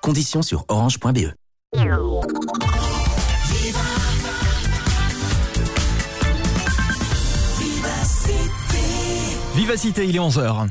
Conditions sur orange.be. Vivacité, il est 11h.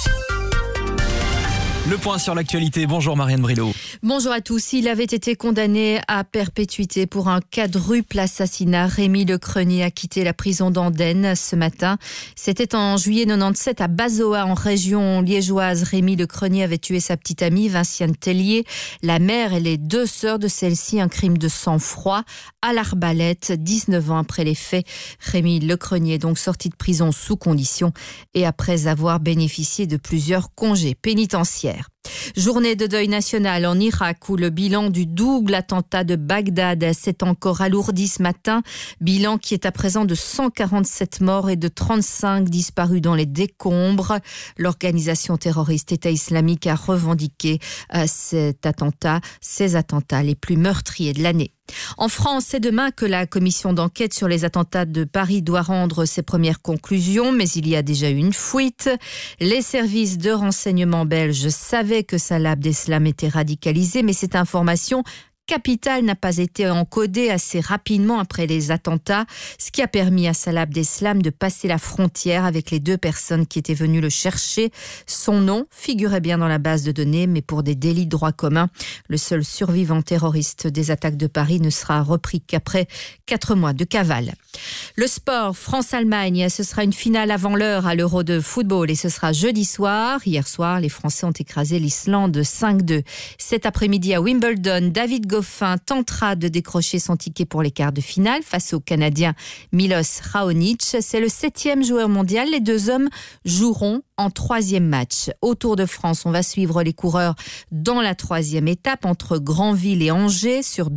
Le point sur l'actualité. Bonjour Marianne Brillo. Bonjour à tous. Il avait été condamné à perpétuité pour un quadruple assassinat. Rémi Lecrenier a quitté la prison d'Andenne ce matin. C'était en juillet 97 à Bazoa, en région liégeoise. Rémi Lecrenier avait tué sa petite amie Vinciane Tellier, la mère et les 2 sœurs de celle-ci. Un crime de sang-froid à l'arbalète, 19 ans après les faits. Rémi Lecrenier est donc sorti de prison sous condition et après avoir bénéficié de plusieurs congés pénitentiaires. Journée de deuil national en Irak où le bilan du double attentat de Bagdad s'est encore alourdi ce matin. Bilan qui est à présent de 147 morts et de 35 disparus dans les décombres. L'organisation terroriste État islamique a revendiqué ces attentats les plus meurtriers de l'année. En France, c'est demain que la commission d'enquête sur les attentats de Paris doit rendre ses premières conclusions, mais il y a déjà eu une fuite. Les services de renseignement belges savaient que Salah Abdeslam était radicalisé, mais cette information capitale n'a pas été encodée assez rapidement après les attentats, ce qui a permis à Salah Abdeslam de passer la frontière avec les 2 personnes qui étaient venues le chercher. Son nom figurait bien dans la base de données, mais pour des délits de droit commun, le seul survivant terroriste des attaques de Paris ne sera repris qu'après 4 mois de cavale. Le sport, France-Allemagne, ce sera une finale avant l'heure à l'Euro de football et ce sera jeudi soir. Hier soir, les Français ont écrasé l'Islande 5-2. Cet après-midi à Wimbledon, David Goffin tentera de décrocher son ticket pour les quarts de finale face au Canadien Milos Raonic. C'est le 7e joueur mondial. Les 2 hommes joueront en 3e match. Au Tour de France, on va suivre les coureurs dans la 3e étape entre Granville et Angers sur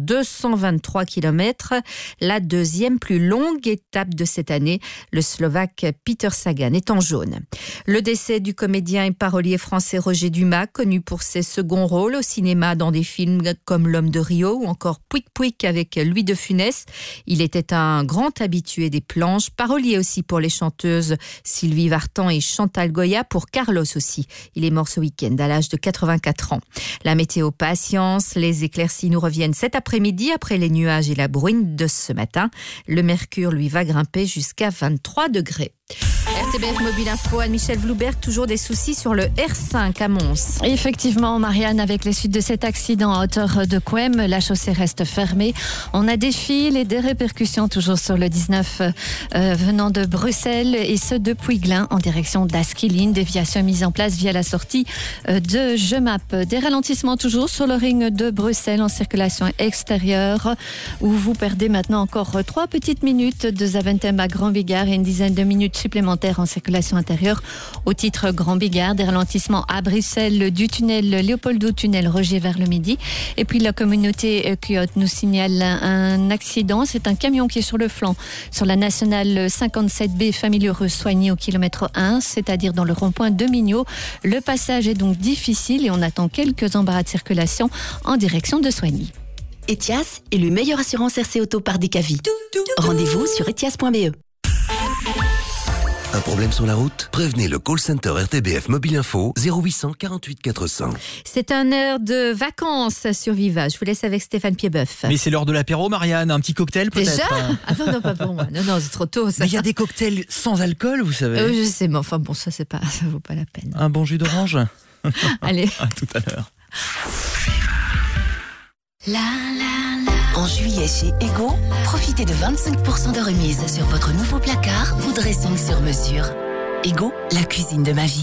223 km. La 2e plus longue étape de cette année. Le Slovaque Peter Sagan est en jaune. Le décès du comédien et parolier français Roger Dumas, connu pour ses seconds rôles au cinéma dans des films comme L'Homme de Rio ou encore Pouic Pouic avec Louis de Funès. Il était un grand habitué des planches, parolier aussi pour les chanteuses Sylvie Vartan et Chantal Goya, pour Carlos aussi. Il est mort ce week-end à l'âge de 84 ans. La météo, patience, les éclaircies nous reviennent cet après-midi après les nuages et la bruine de ce matin. Le mercure, lui, va grimper jusqu'à 23 degrés. RTBF Mobile Info, Anne-Michel Vloubert, toujours des soucis sur le R5 à Mons. Effectivement, Marianne, avec les suites de cet accident à hauteur de Couem, la chaussée reste fermée. On a des files et des répercussions toujours sur le 19 venant de Bruxelles et ce depuis Glin en direction d'Asqueline. Déviation mise en place via la sortie de Gemap. Des ralentissements toujours sur le ring de Bruxelles en circulation extérieure où vous perdez maintenant encore 3 petites minutes de Zaventem à Grand-Bigard et une dizaine de minutes supplémentaires en circulation intérieure au titre Grand-Bigard. Des ralentissements à Bruxelles du tunnel Léopoldou, tunnel Roger vers le midi. Et puis la communauté Cuyotte nous signale un accident. C'est un camion qui est sur le flanc sur la nationale 57B Famille-Heureuse soignée au kilomètre 1, c'est-à-dire dans le rond-point de Mignot. Le passage est donc difficile et on attend quelques embarras de circulation en direction de Soigny. Etias, élu meilleure assurance RC Auto par Decavi. Rendez-vous sur etias.be. Un problème sur la route? Prévenez le call center RTBF Mobile Info 0800 48 400. C'est un air de vacances sur Viva. Je vous laisse avec Stéphane Piedboeuf. Mais c'est l'heure de l'apéro, Marianne. Un petit cocktail peut-être? Déjà? Ah non, pas pour moi. Non, c'est trop tôt. Ça. Mais il y a des cocktails sans alcool, vous savez. Je sais, mais enfin bon, ça vaut pas la peine. Un bon jus d'orange? Allez. À tout à l'heure. En juillet chez Ego, profitez de 25% de remise sur votre nouveau placard ou dressing sur mesure. Ego, la cuisine de ma vie.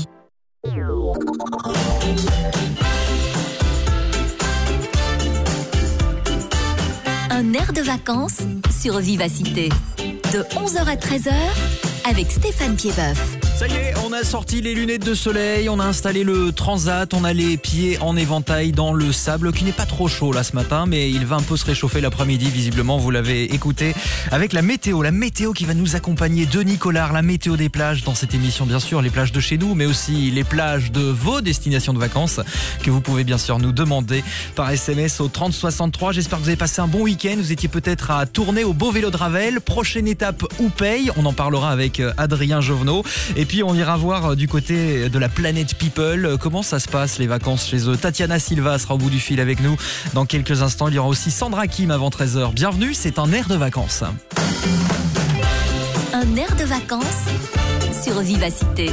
Un air de vacances sur Vivacité. De 11h à 13h avec Stéphane Piedboeuf. Ça y est, on a sorti les lunettes de soleil, on a installé le transat, on a les pieds en éventail dans le sable qui n'est pas trop chaud là ce matin, mais il va un peu se réchauffer l'après-midi visiblement, vous l'avez écouté, avec la météo qui va nous accompagner de Nicolas, la météo des plages dans cette émission, bien sûr, les plages de chez nous, mais aussi les plages de vos destinations de vacances que vous pouvez bien sûr nous demander par SMS au 3063. J'espère que vous avez passé un bon week-end, vous étiez peut-être à Tournai au Beau Vélo de Ravel, prochaine étape Oupey, on en parlera avec Adrien Jovenot. Et puis on ira voir du côté de la planète People comment ça se passe les vacances chez eux. Tatiana Silva sera au bout du fil avec nous dans quelques instants. Il y aura aussi Sandra Kim avant 13h. Bienvenue, c'est un air de vacances. Un air de vacances sur Vivacité.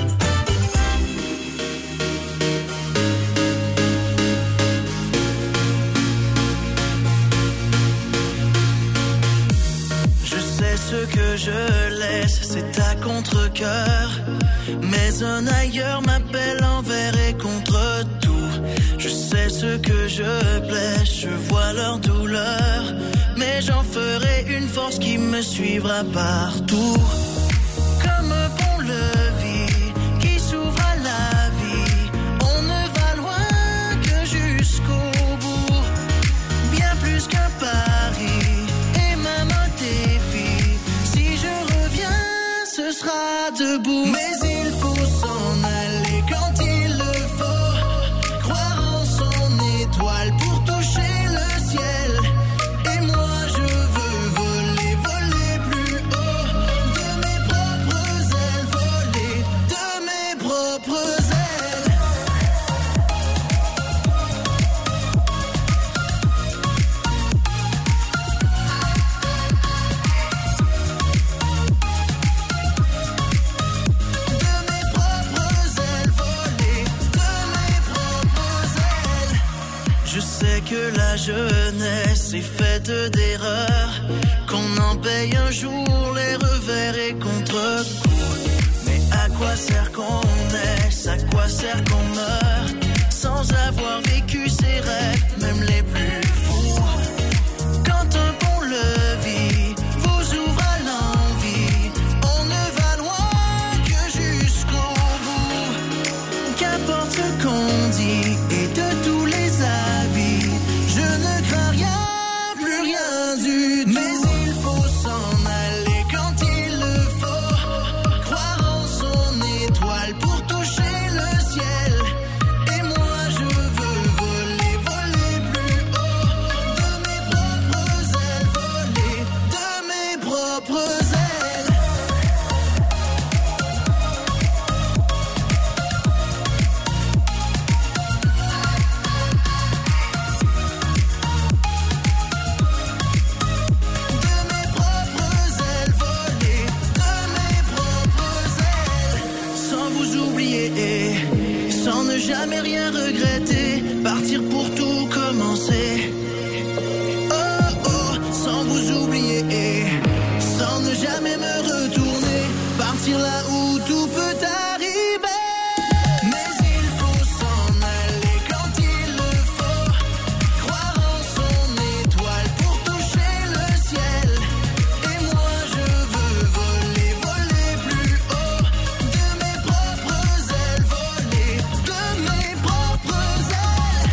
Ce que je laisse, c'est à contre-cœur. Mais un ailleurs m'appelle envers et contre tout. Je sais ce que je blesse, je vois leur douleur. Mais j'en ferai une force qui me suivra partout. Comme un pont-levis qui s'ouvre à la vie. On ne va loin que jusqu'au bout. Bien plus qu'un pari et même un défi. Ce sera debout, mais il faut s'en aller quand il le faut. Croire en son étoile pour toucher le ciel. Et moi je veux voler, voler plus haut. De mes propres ailes, voler de mes propres ailes. Que la jeunesse est faite d'erreurs, qu'on en paye un jour les revers et contre-coups. Mais à quoi sert qu'on naisse, à quoi sert qu'on meurt, sans avoir vécu ses rêves, même les plus fous. Quand un pont-levis vous ouvre à l'envie, on ne va loin que jusqu'au bout. Qu'importe ce qu'on dit et de tous les avis, je ne crains rien, plus rien du tout. Mais il faut s'en aller quand il le faut. Croire en son étoile pour toucher le ciel. Et moi je veux voler, voler plus haut. De mes propres ailes, voler de mes propres ailes. Jamais rien regretter, partir pour tout commencer. Oh oh, sans vous oublier, sans ne jamais me retourner, partir là où tout peut arriver. Mais il faut s'en aller quand il le faut, croire en son étoile pour toucher le ciel. Et moi je veux voler, voler plus haut, de mes propres ailes, voler de mes propres ailes.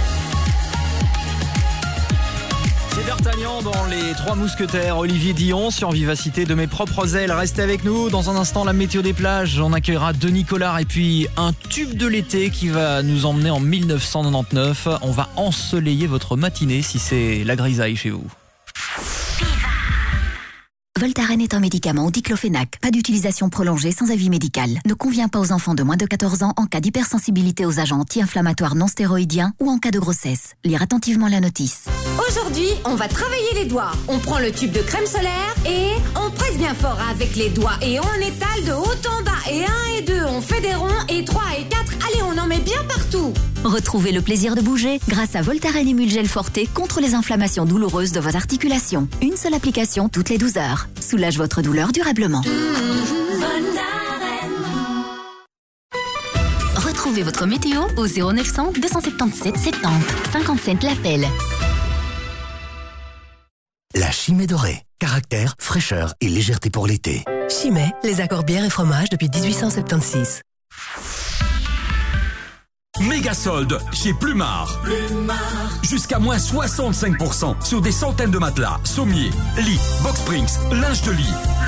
C'est D'Artagnan dans Les Trois Mousquetaires, Olivier Dion sur Vivacité, de mes propres ailes. Restez avec nous, dans un instant la météo des plages, on accueillera Denis Collard et puis un tube de l'été qui va nous emmener en 1999. On va ensoleiller votre matinée si c'est la grisaille chez vous. Voltaren est un médicament au diclofénac. Pas d'utilisation prolongée sans avis médical. Ne convient pas aux enfants de moins de 14 ans en cas d'hypersensibilité aux agents anti-inflammatoires non stéroïdiens ou en cas de grossesse. Lire attentivement la notice. Aujourd'hui, on va travailler les doigts. On prend le tube de crème solaire et on presse bien fort avec les doigts et on étale de haut en bas. Et 1 et 2, on fait des ronds et 3 et 4, allez, on en met bien partout. Retrouvez le plaisir de bouger grâce à Voltaren Emulgel Forte contre les inflammations douloureuses de vos articulations. Une seule application toutes les 12 heures. Soulage votre douleur durablement. Retrouvez votre météo au 0900 277 70 50 cents l'appel. La Chimay dorée. Caractère, fraîcheur et légèreté pour l'été. Chimay, les accords bière et fromage depuis 1876. Méga solde chez Plumard. Jusqu'à moins 65% sur des centaines de matelas, sommiers, lits, box springs, linge de lit.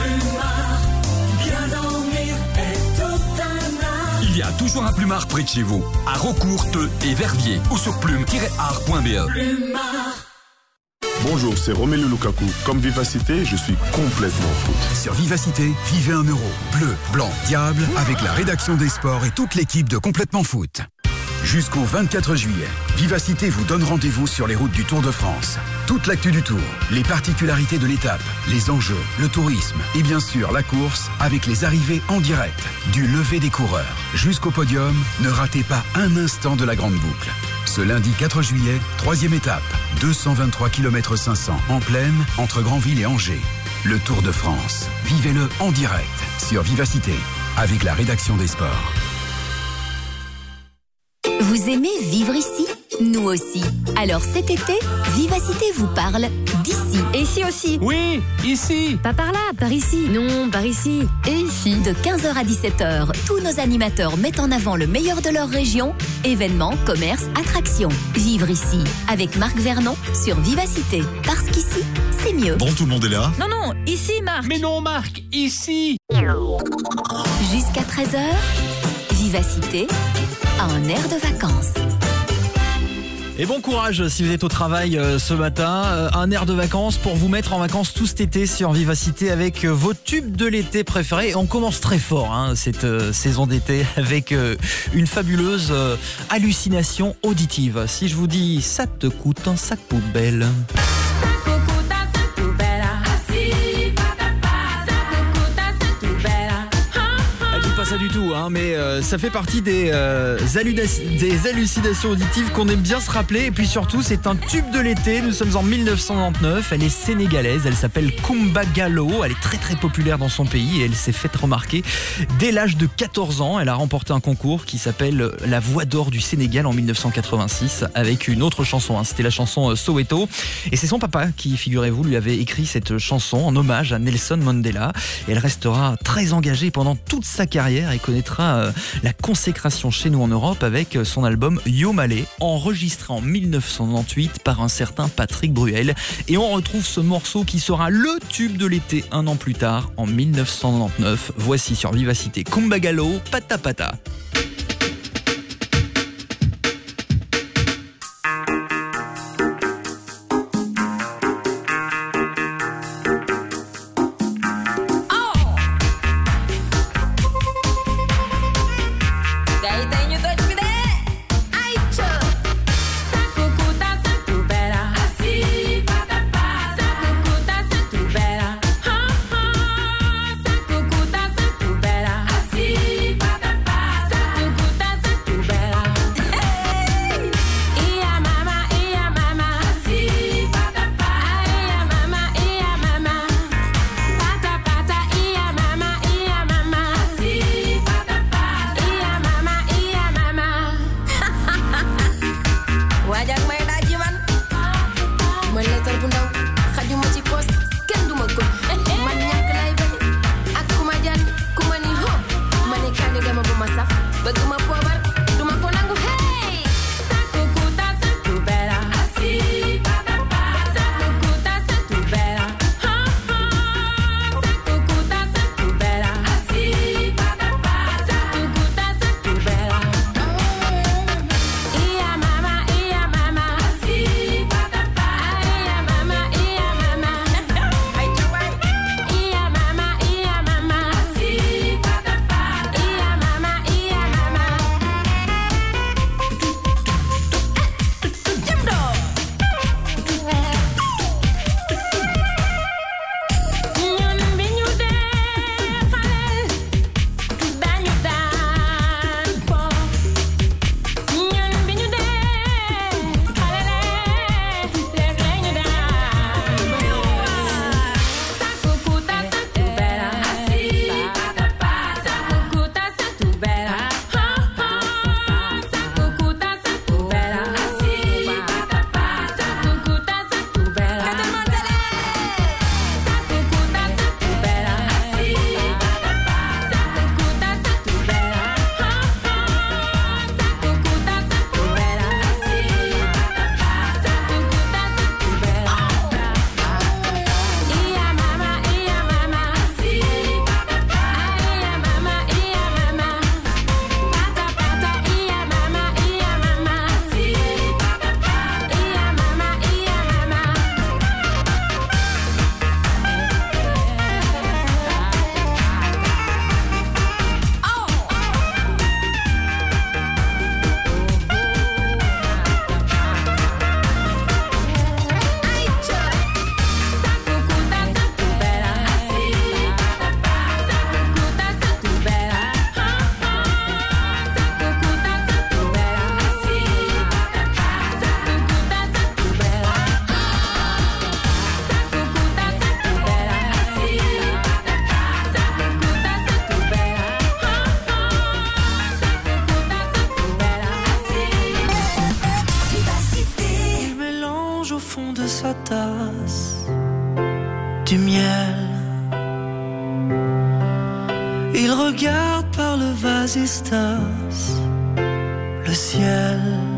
Bien dormir est tout un art. Il y a toujours un Plumard près de chez vous, à Rocourt, Teux et Verviers, ou sur plume-art.be. Plumard. Bonjour, c'est Romelu Lukaku. Comme Vivacité, je suis complètement foot. Sur Vivacité, vivez un euro. Bleu, blanc, diable, avec la rédaction des sports et toute l'équipe de Complètement Foot. Jusqu'au 24 juillet, Vivacité vous donne rendez-vous sur les routes du Tour de France. Toute l'actu du Tour, les particularités de l'étape, les enjeux, le tourisme et bien sûr la course avec les arrivées en direct. Du lever des coureurs jusqu'au podium, ne ratez pas un instant de la grande boucle. Ce lundi 4 juillet, 3e étape, 223 km 500 en plaine entre Granville et Angers. Le Tour de France, vivez-le en direct sur Vivacité avec la rédaction des sports. Vous aimez vivre ici? Nous aussi. Alors cet été, Vivacité vous parle d'ici. Et ici aussi. Oui, ici. Pas par là, par ici. Non, par ici. Et ici. De 15h à 17h, tous nos animateurs mettent en avant le meilleur de leur région. Événements, commerces, attractions. Vivre ici. Avec Marc Vernon sur Vivacité. Parce qu'ici, c'est mieux. Bon, tout le monde est là? Non, ici Marc. Mais non Marc, ici. Jusqu'à 13h, Vivacité a un air de vacances. Et bon courage si vous êtes au travail ce matin. Un air de vacances pour vous mettre en vacances tout cet été sur Vivacité avec vos tubes de l'été préférés. Et on commence très fort cette saison d'été avec une fabuleuse hallucination auditive. Si je vous dis ça te coûte un sac poubelle. Pas ça du tout, mais ça fait partie des hallucinations auditives qu'on aime bien se rappeler. Et puis surtout, c'est un tube de l'été. Nous sommes en 1999. Elle est sénégalaise. Elle s'appelle Coumba Gallo. Elle est très très populaire dans son pays et elle s'est faite remarquer dès l'âge de 14 ans. Elle a remporté un concours qui s'appelle La Voix d'Or du Sénégal en 1986 avec une autre chanson. C'était la chanson Soweto. Et c'est son papa qui, figurez-vous, lui avait écrit cette chanson en hommage à Nelson Mandela. Et elle restera très engagée pendant toute sa carrière et connaîtra la consécration chez nous en Europe avec son album Yo Malé, enregistré en 1998 par un certain Patrick Bruel. Et on retrouve ce morceau qui sera le tube de l'été un an plus tard, en 1999. Voici sur Vivacité Coumba Gallo, Pata Pata. fond de sa tasse du miel. Il regarde par le vasistas le ciel.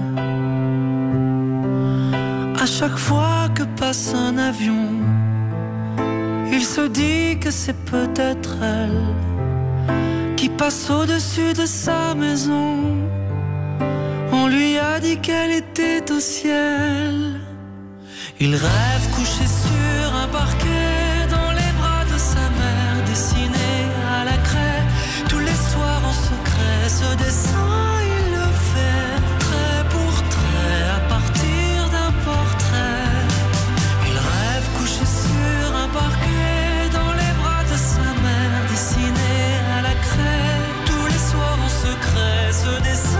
À chaque fois que passe un avion, il se dit que c'est peut-être elle qui passe au-dessus de sa maison. On lui a dit qu'elle était au ciel. Il rêve couché sur un parquet dans les bras de sa mère, dessiné à la craie tous les soirs en secret. Ce dessin il le fait trait pour trait à partir d'un portrait. Il rêve couché sur un parquet dans les bras de sa mère, dessiné à la craie tous les soirs en secret. Ce dessin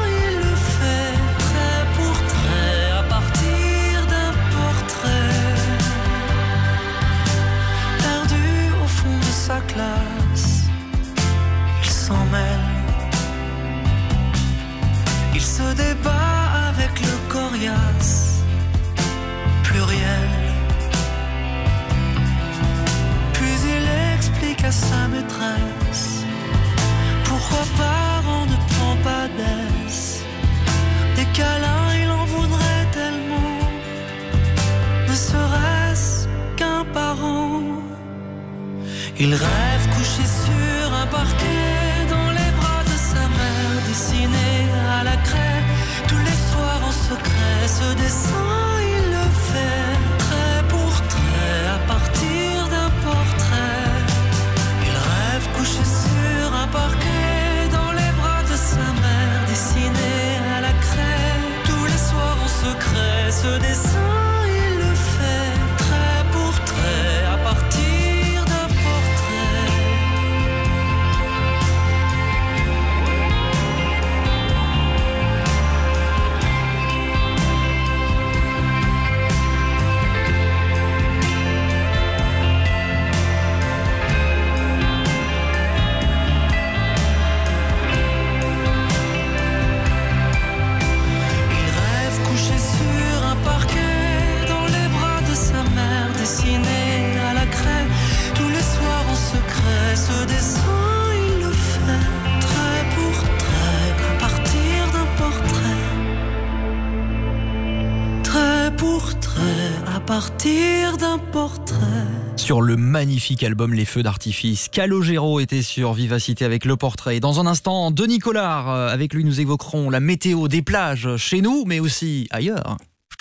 sa classe, il s'en mêle. Il se débat avec le coriace pluriel. Puis il explique à sa maîtresse pourquoi parent ne prend pas d'aise. Des câlins il en voudrait tellement, ne serait-ce qu'un parent. Il rêve couché sur un parquet dans les bras de sa mère, dessiné à la craie tous les soirs en secret. Ce dessin il le fait trait pour trait à partir d'un portrait. Il rêve couché sur un parquet dans les bras de sa mère, dessiné à la craie tous les soirs en secret. Ce dessin il le fait trait pour trait à partir. Dessiné à la craie tous les soirs en secret. Ce dessin il le fait trait pour trait à partir d'un portrait. Trait pour trait à partir d'un portrait. Sur le magnifique album Les Feux d'artifice, Calogero était sur Vivacité avec Le Portrait. Dans un instant, Denis Collard, avec lui nous évoquerons la météo des plages chez nous mais aussi ailleurs.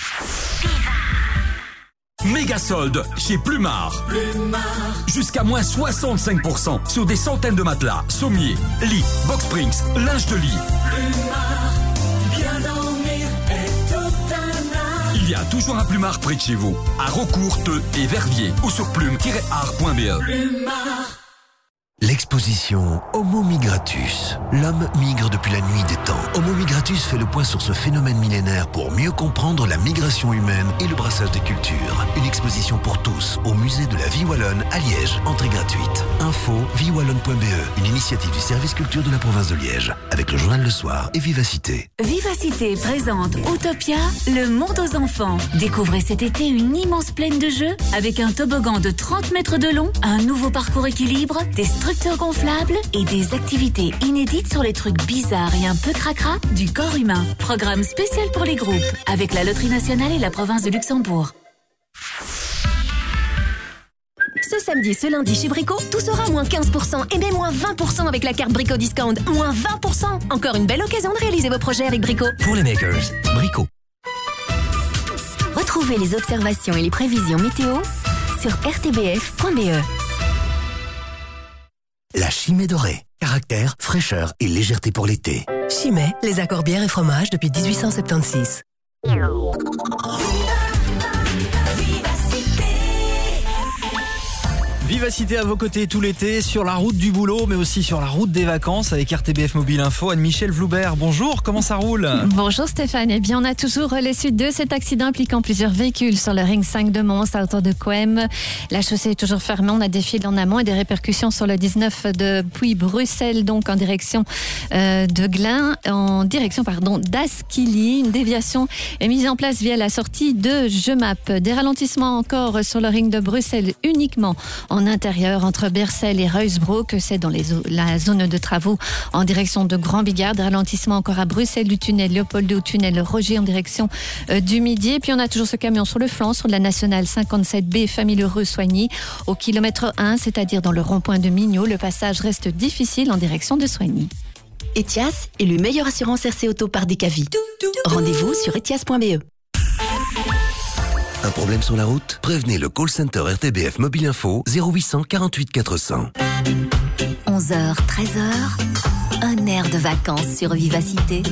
Méga solde chez Plumard. Jusqu'à moins 65% sur des centaines de matelas, sommiers, lits, box springs, linge de lit. Plumard, bien dormir est tout un art. Il y a toujours un Plumard près de chez vous, à Raucourt, Theux et Verviers, ou sur plume-art.be. Plumard. L'exposition Homo Migratus. L'homme migre depuis la nuit des temps. Homo Migratus fait le point sur ce phénomène millénaire pour mieux comprendre la migration humaine et le brassage des cultures. Une exposition pour tous au musée de la Vie Wallonne à Liège. Entrée gratuite. Info viewallonne.be. Une initiative du service culture de la province de Liège. Avec le journal Le Soir et Vivacité. Vivacité présente Utopia, le monde aux enfants. Découvrez cet été une immense plaine de jeux avec un toboggan de 30 mètres de long, un nouveau parcours équilibre, des structures gonflables et des activités inédites sur les trucs bizarres et un peu cracra du corps humain. Programme spécial pour les groupes avec la Loterie Nationale et la province de Luxembourg. Ce samedi, ce lundi chez Brico, tout sera moins 15% et même moins 20% avec la carte Brico Discount. Moins 20%. Encore une belle occasion de réaliser vos projets avec Brico. Pour les makers, Brico. Retrouvez les observations et les prévisions météo sur rtbf.be. La Chimay dorée. Caractère, fraîcheur et légèreté pour l'été. Chimay, les accords bières et fromages depuis 1876. Vivacité à vos côtés tout l'été, sur la route du boulot, mais aussi sur la route des vacances avec RTBF Mobile Info. Anne-Michel Vloubert, bonjour, comment ça roule ? Bonjour Stéphane, eh bien on a toujours les suites de cet accident impliquant plusieurs véhicules sur le ring 5 de Mons à hauteur de Coem. La chaussée est toujours fermée, on a des files en amont et des répercussions sur le 19 depuis Bruxelles, donc en direction de Glin, en direction d'Asquilly. Une déviation est mise en place via la sortie de Jemap. Des ralentissements encore sur le ring de Bruxelles uniquement en intérieur entre Bercel et Ruysbroek, c'est dans la zone de travaux en direction de Grand Bigard. Des ralentissements encore à Bruxelles du tunnel Léopold au tunnel Roger en direction du Midi. Et puis on a toujours ce camion sur le flanc sur la nationale 57B Famille-Heureux-Soigny au kilomètre 1, c'est-à-dire dans le rond-point de Mignot. Le passage reste difficile en direction de Soigny. Etias, élu meilleure assurance RC Auto par Decavi. Rendez-vous sur etias.be. Un problème sur la route ? Prévenez le call center RTBF Mobile Info 0800 48 400. 11h, 13h, un air de vacances sur Vivacité.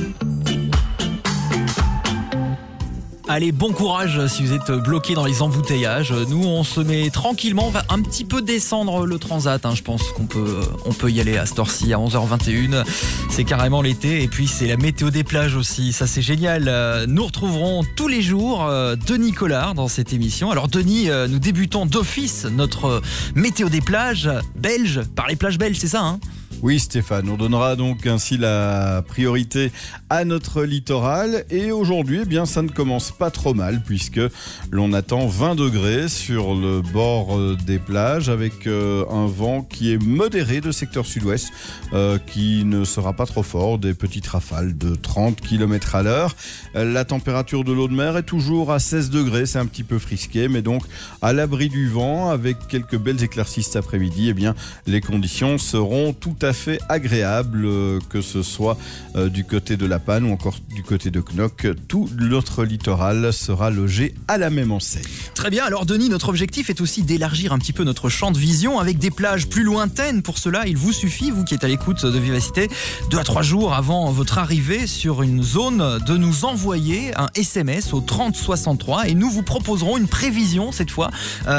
Allez, bon courage si vous êtes bloqué dans les embouteillages. Nous, on se met tranquillement, on va un petit peu descendre le transat. Je pense qu'on peut y aller à cette heure-ci, à 11h21. C'est carrément l'été et puis c'est la météo des plages aussi. Ça, c'est génial. Nous retrouverons tous les jours Denis Collard dans cette émission. Alors Denis, nous débutons d'office notre météo des plages belges, par les plages belges, c'est ça Oui Stéphane, on donnera donc ainsi la priorité à notre littoral et aujourd'hui ça ne commence pas trop mal puisque l'on attend 20 degrés sur le bord des plages avec un vent qui est modéré de secteur sud-ouest qui ne sera pas trop fort, des petites rafales de 30 km à l'heure. La température de l'eau de mer est toujours à 16 degrés, c'est un petit peu frisqué mais donc à l'abri du vent avec quelques belles éclaircies cet après-midi, les conditions seront tout à fait agréable, que ce soit du côté de La Panne ou encore du côté de Knock. Tout notre littoral sera logé à la même enseigne. Très bien, alors Denis, notre objectif est aussi d'élargir un petit peu notre champ de vision avec des plages plus lointaines. Pour cela, il vous suffit, vous qui êtes à l'écoute de Vivacité, 2 à 3 jours avant votre arrivée sur une zone, de nous envoyer un SMS au 3063 et nous vous proposerons une prévision cette fois.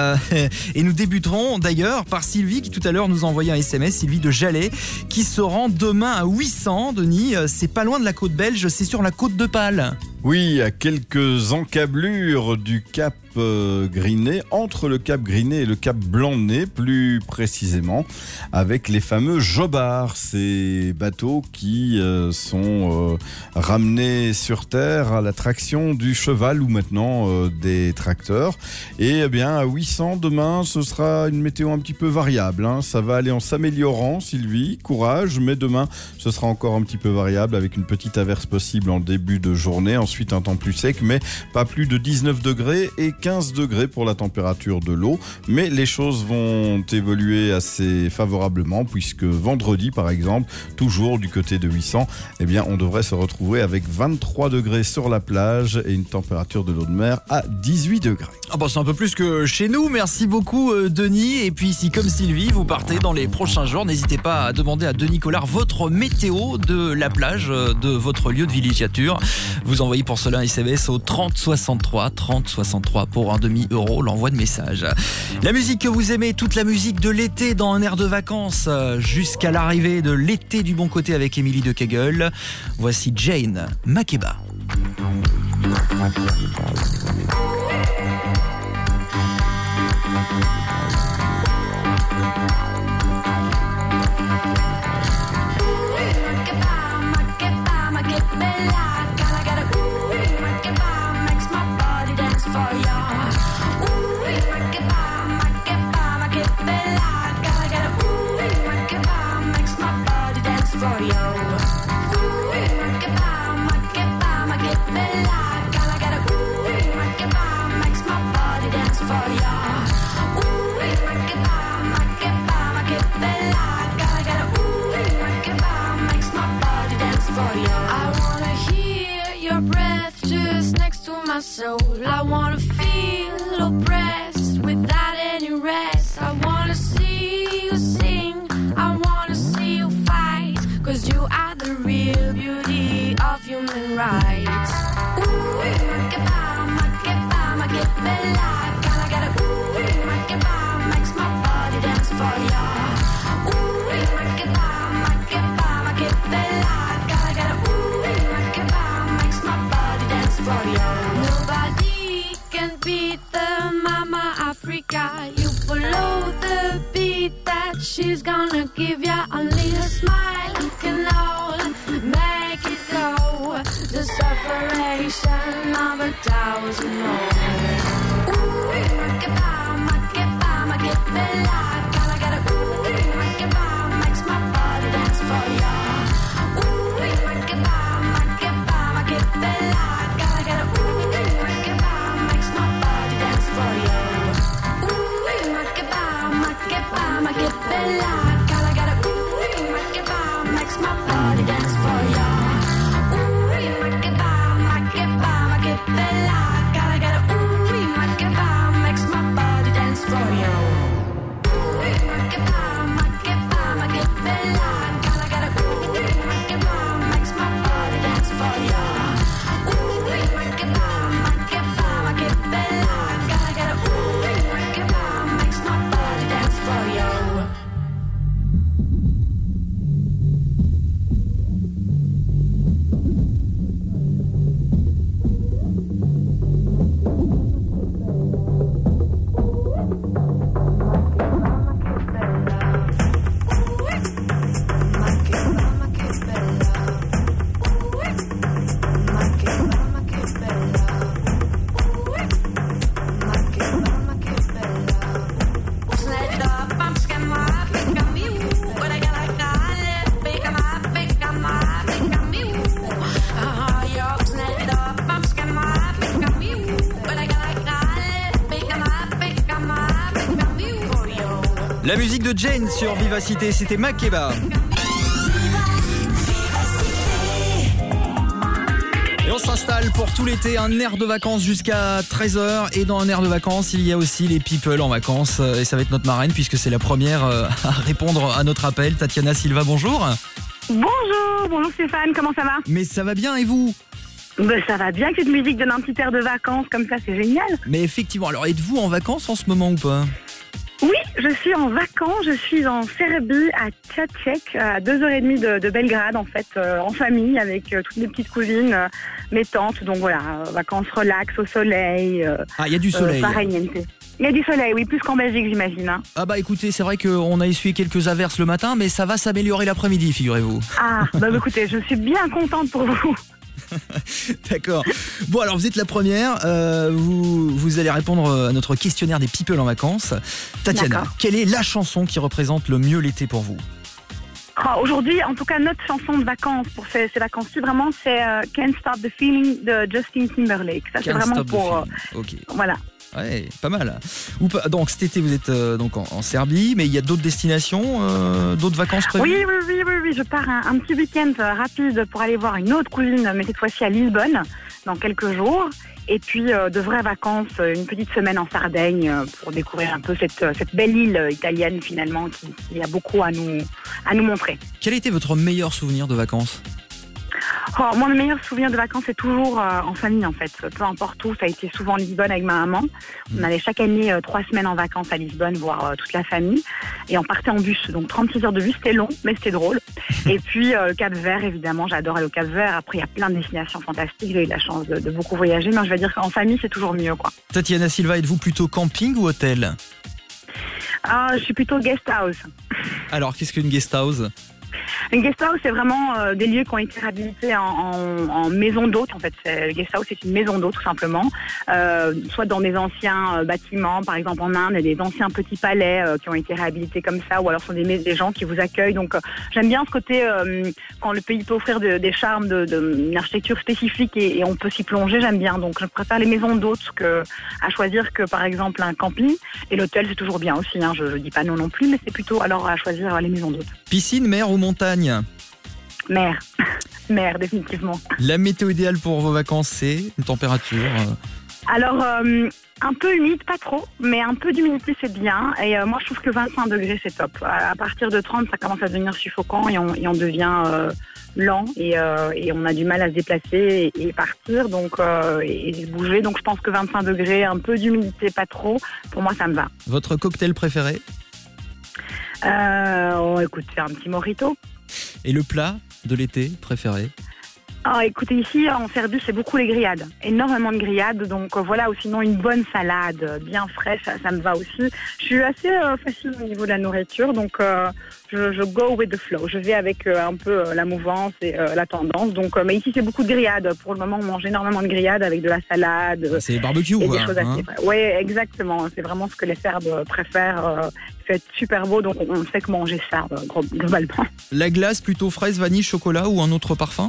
Et nous débuterons d'ailleurs par Sylvie qui tout à l'heure nous a envoyé un SMS, Sylvie de Jalais, qui se rend demain à 800, Denis. C'est pas loin de la côte belge, c'est sur la côte de Pâle. Oui, à quelques encablures du cap Grinet, entre le cap Grinet et le cap Blanc-Nez, plus précisément, avec les fameux jobards, ces bateaux qui sont ramenés sur terre à la traction du cheval ou maintenant des tracteurs. Et à 800 demain, ce sera une météo un petit peu variable. Ça va aller en s'améliorant, Sylvie, courage, mais demain, ce sera encore un petit peu variable avec une petite averse possible en début de journée. Ensuite, un temps plus sec, mais pas plus de 19 degrés et 15 degrés pour la température de l'eau. Mais les choses vont évoluer assez favorablement puisque vendredi, par exemple, toujours du côté de 800, on devrait se retrouver avec 23 degrés sur la plage et une température de l'eau de mer à 18 degrés. C'est un peu plus que chez nous. Merci beaucoup, Denis. Et puis, si comme Sylvie, vous partez dans les prochains jours, n'hésitez pas à demander à Denis Collard votre météo de la plage, de votre lieu de villégiature. Vous envoyez pour cela un SMS au 3063, 3063 pour un demi-euro, l'envoi de message. La musique que vous aimez, toute la musique de l'été dans un air de vacances, jusqu'à l'arrivée de l'été du bon côté avec Émilie de Kegel. Voici Jane Makeba. Soul. I wanna feel oppressed without any rest. I wanna see you sing, I wanna see you fight, 'cause you are the real beauty of human rights. Ooh, makes my body dance. for you. Nobody can beat the Mama Africa. You follow the beat that she's gonna give ya. Only a smile can all make it go. The separation of 1,000 more. Ooh, Makeba, Makeba, Makebella. Gotta get a ooh, Makeba makes my body dance for ya. Ooh, Makeba, Makeba, Makebella. Gotta get a ooh, Makeba makes my body dance for ya. Ooh, Makeba, Makeba, Makebella. Gotta get a ooh, Makeba makes my body dance for ya. Ooh, Makeba, Makeba, Makebella. Gotta get a ooh, Makeba makes my body dance for ya. Ooh, Makeba, Makeba, Makebella. Gotta get a ooh, Makeba makes my body dance for ya. Ooh, Makeba, Makeba, Makebella. Gotta get a ooh, Makeba makes my body dance for ya. La musique de Jane sur Vivacité, c'était Makeba. Et on s'installe pour tout l'été, un air de vacances jusqu'à 13h. Et dans un air de vacances, il y a aussi les people en vacances. Et ça va être notre marraine puisque c'est la première à répondre à notre appel. Tatiana Silva, bonjour. Bonjour Stéphane, comment ça va? Mais ça va bien et vous? Ça va bien, que cette musique donne un petit air de vacances comme ça, c'est génial. Mais effectivement, alors êtes-vous en vacances en ce moment ou pas? Oui, je suis en vacances, je suis en Serbie, à Tchatchek, à 2h30 de Belgrade en fait, en famille avec toutes mes petites cousines, mes tantes, donc voilà, vacances relax, au soleil. Ah, il y a du soleil. Il y a du soleil, oui, plus qu'en Belgique j'imagine. Hein. Ah bah écoutez, c'est vrai qu'on a essuyé quelques averses le matin, mais ça va s'améliorer l'après-midi, figurez-vous. Ah, bah écoutez, je suis bien contente pour vous. D'accord. Bon, alors vous êtes la première. Vous allez répondre à notre questionnaire des people en vacances. Tatiana, D'accord. quelle est la chanson qui représente le mieux l'été pour vous? Aujourd'hui, en tout cas, notre chanson de vacances pour ces vacances-ci, vraiment, c'est Can't Stop the Feeling de Justin Timberlake. Ça, c'est vraiment pour... Ok. Voilà. Ouais, pas mal. Donc cet été, vous êtes donc en Serbie, mais il y a d'autres destinations, d'autres vacances prévues? Oui, je pars un petit week-end rapide pour aller voir une autre cousine, mais cette fois-ci à Lisbonne, dans quelques jours. Et puis de vraies vacances, une petite semaine en Sardaigne pour découvrir un peu cette belle île italienne finalement qui a beaucoup à nous montrer. Quel a été votre meilleur souvenir de vacances? Moi, le meilleur souvenir de vacances, c'est toujours en famille, en fait. Peu importe où, ça a été souvent Lisbonne avec ma maman. On allait chaque année 3 semaines en vacances à Lisbonne, voir toute la famille. Et on partait en bus. Donc 36 heures de bus, c'était long, mais c'était drôle. Et puis le Cap-Vert, évidemment, j'adore aller au Cap-Vert. Après, il y a plein de destinations fantastiques. J'ai eu la chance de beaucoup voyager. Mais je vais dire qu'en famille, c'est toujours mieux, quoi. Tatiana Silva, êtes-vous plutôt camping ou hôtel? Je suis plutôt guest house. Alors, qu'est-ce qu'une guest house? Une guest house, c'est vraiment des lieux qui ont été réhabilités en maison d'hôtes. En fait, le guest house, c'est une maison d'hôtes, tout simplement. Soit dans des anciens bâtiments, par exemple en Inde, il y a des anciens petits palais qui ont été réhabilités comme ça, ou alors ce sont des gens qui vous accueillent. Donc, j'aime bien ce côté quand le pays peut offrir des charmes d'une architecture spécifique et on peut s'y plonger. J'aime bien. Donc, je préfère les maisons d'hôtes à choisir que, par exemple, un camping. Et l'hôtel, c'est toujours bien aussi. Hein. Je dis pas non plus, mais c'est plutôt alors à choisir les maisons d'hôtes. Piscine, mer ou montagne? Mer. Mer, définitivement. La météo idéale pour vos vacances, c'est une température Alors, un peu humide, pas trop, mais un peu d'humidité, c'est bien. Et moi, je trouve que 25 degrés, c'est top. À partir de 30, ça commence à devenir suffocant et on devient lent et on a du mal à se déplacer et partir donc et se bouger. Donc, je pense que 25 degrés, un peu d'humidité, pas trop, pour moi, ça me va. Votre cocktail préféré? Écoute, c'est un petit mojito. Et le plat de l'été préféré? Ah, écoutez, ici, en Serbie, c'est beaucoup les grillades. Énormément de grillades. Donc, voilà, ou sinon une bonne salade bien fraîche, ça me va aussi. Je suis assez facile au niveau de la nourriture. Donc, je go with the flow. Je vais avec un peu la mouvance et la tendance. Donc, mais ici, c'est beaucoup de grillades. Pour le moment, on mange énormément de grillades avec de la salade. C'est barbecue, et quoi. Des choses assez... Oui, exactement. C'est vraiment ce que les Serbes préfèrent. Il fait super beau, donc on sait que manger ça, globalement. La glace, plutôt fraise, vanille, chocolat ou un autre parfum?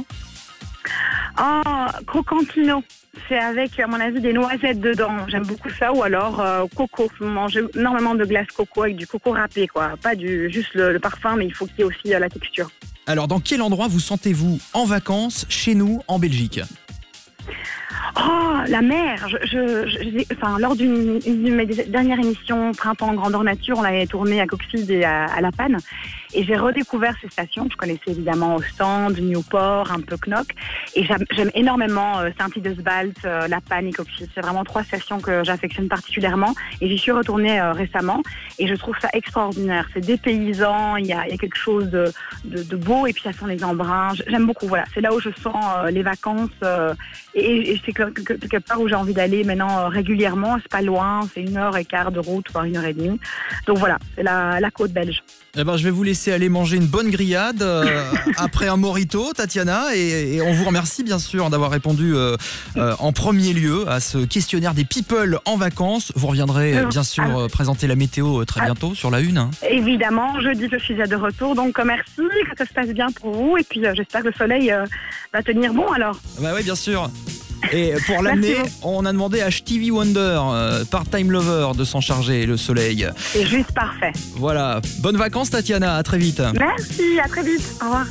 Crocantino. C'est avec, à mon avis, des noisettes dedans. J'aime beaucoup ça. Ou alors coco. Je mange énormément de glace coco avec du coco râpé, quoi. Pas juste le parfum, mais il faut qu'il y ait aussi la texture. Alors, dans quel endroit vous sentez-vous en vacances chez nous, en Belgique? Oh, la mer. Lors d'une de mes dernières émissions Printemps Grandeur Nature, on avait tourné à Coxide et à La Panne. Et j'ai redécouvert ces stations. Je connaissais évidemment Ostende, Newport, un peu Knock. Et j'aime énormément Saint-Idesbalt, La Panne et Coxide. C'est vraiment 3 stations que j'affectionne particulièrement. Et j'y suis retournée récemment. Et je trouve ça extraordinaire. C'est dépaysant. Il y a quelque chose de beau. Et puis ça sent les embruns. J'aime beaucoup. Voilà. C'est là où je sens les vacances. Et c'est quelque part où j'ai envie d'aller maintenant régulièrement. C'est pas loin. C'est 1h15 de route, voire 1h30. Donc voilà. C'est la côte belge. Eh ben, je vais vous laisser aller manger une bonne grillade après un mojito, Tatiana, et on vous remercie bien sûr d'avoir répondu en premier lieu à ce questionnaire des people en vacances. Vous reviendrez bien sûr présenter la météo très bientôt sur la une. Hein. Évidemment, jeudi je suis de retour, donc merci, que ça se passe bien pour vous, et puis j'espère que le soleil va tenir bon alors. Bah oui, bien sûr. Et pour l'amener, on a demandé à Stevie Wonder, Part-Time Lover, de s'en charger, le soleil. C'est juste parfait. Voilà. Bonnes vacances, Tatiana. À très vite. Merci, à très vite. Au revoir.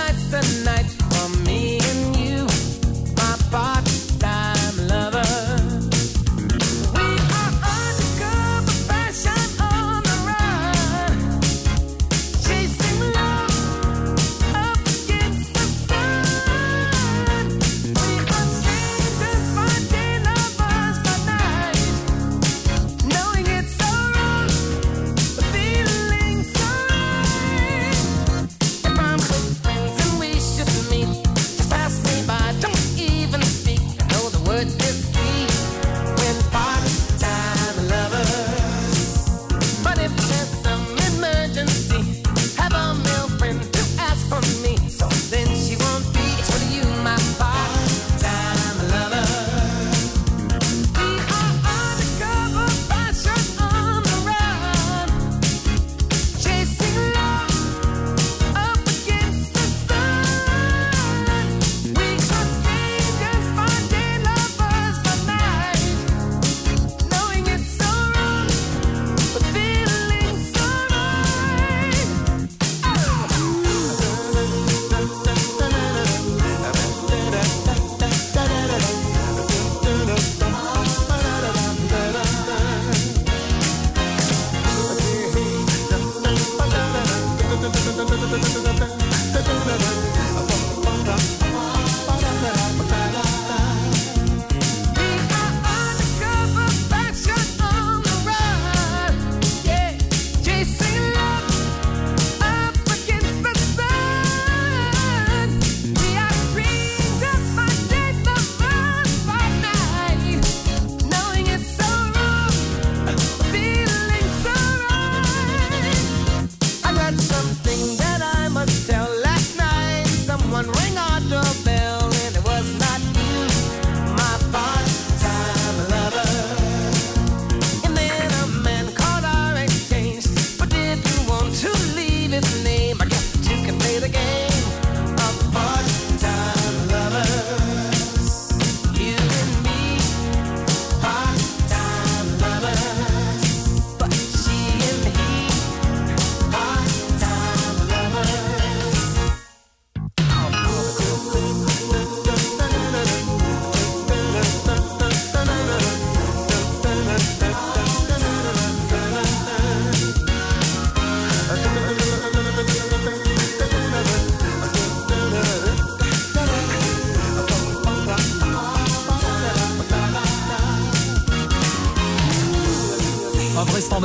The night for me and you, my part-time lover.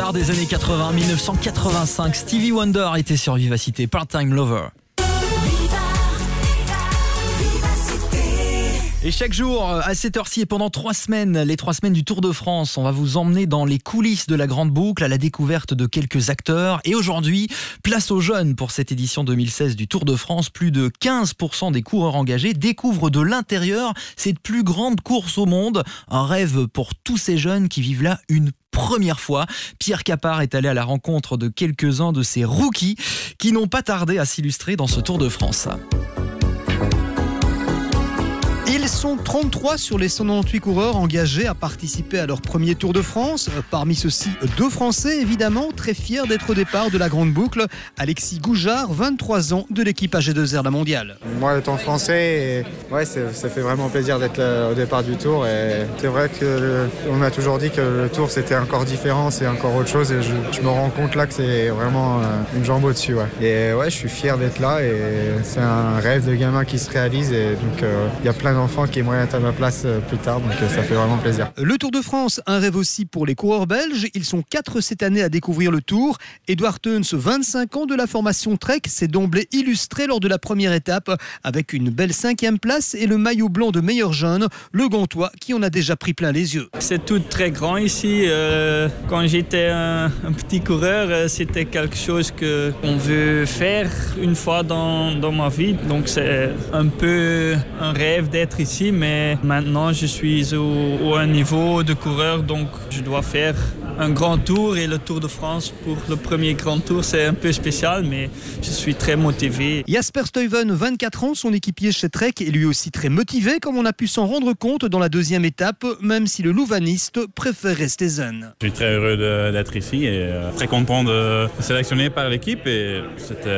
star des années 80, 1985. Stevie Wonder était sur Vivacité, Part-Time Lover. Et chaque jour, à cette heure-ci et pendant 3 semaines, les 3 semaines du Tour de France, on va vous emmener dans les coulisses de la Grande Boucle à la découverte de quelques acteurs. Et aujourd'hui, place aux jeunes pour cette édition 2016 du Tour de France. Plus de 15% des coureurs engagés découvrent de l'intérieur cette plus grande course au monde. Un rêve pour tous ces jeunes qui vivent là une première fois. Pierre Capard est allé à la rencontre de quelques-uns de ces rookies qui n'ont pas tardé à s'illustrer dans ce Tour de France. Ils sont 33 sur les 198 coureurs engagés à participer à leur premier Tour de France. Parmi ceux-ci, 2 Français, évidemment, très fiers d'être au départ de la Grande Boucle. Alexis Goujard, 23 ans, de l'équipe AG2R La Mondiale. Moi, étant français, ça fait vraiment plaisir d'être au départ du Tour. Et c'est vrai qu'on m'a toujours dit que le Tour, c'était encore différent, c'est encore autre chose. Et je me rends compte là que c'est vraiment une jambe au-dessus. Ouais. Et ouais, je suis fier d'être là. Et c'est un rêve de gamin qui se réalise. Et donc, il y a plein d'enfants qui aimeraient être à ma place plus tard, donc ça fait vraiment plaisir. Le Tour de France, un rêve aussi pour les coureurs belges. Ils sont 4 cette année à découvrir le Tour. Edouard Teuns, 25 ans de la formation Trek, s'est d'emblée illustré lors de la première étape avec une belle 5e place et le maillot blanc de meilleur jeune, le Gantois, qui en a déjà pris plein les yeux. C'est tout très grand ici. Quand j'étais un petit coureur, c'était quelque chose qu'on veut faire une fois dans ma vie. Donc c'est un peu un rêve d'être ici, mais maintenant je suis au un niveau de coureur, donc je dois faire un grand tour et le Tour de France pour le premier grand tour, c'est un peu spécial, mais je suis très motivé. Jasper Stuyven, 24 ans, son équipier chez Trek, est lui aussi très motivé, comme on a pu s'en rendre compte dans la 2e étape, même si le louvaniste préfère rester zen. Je suis très heureux d'être ici et très content de sélectionner par l'équipe, et c'était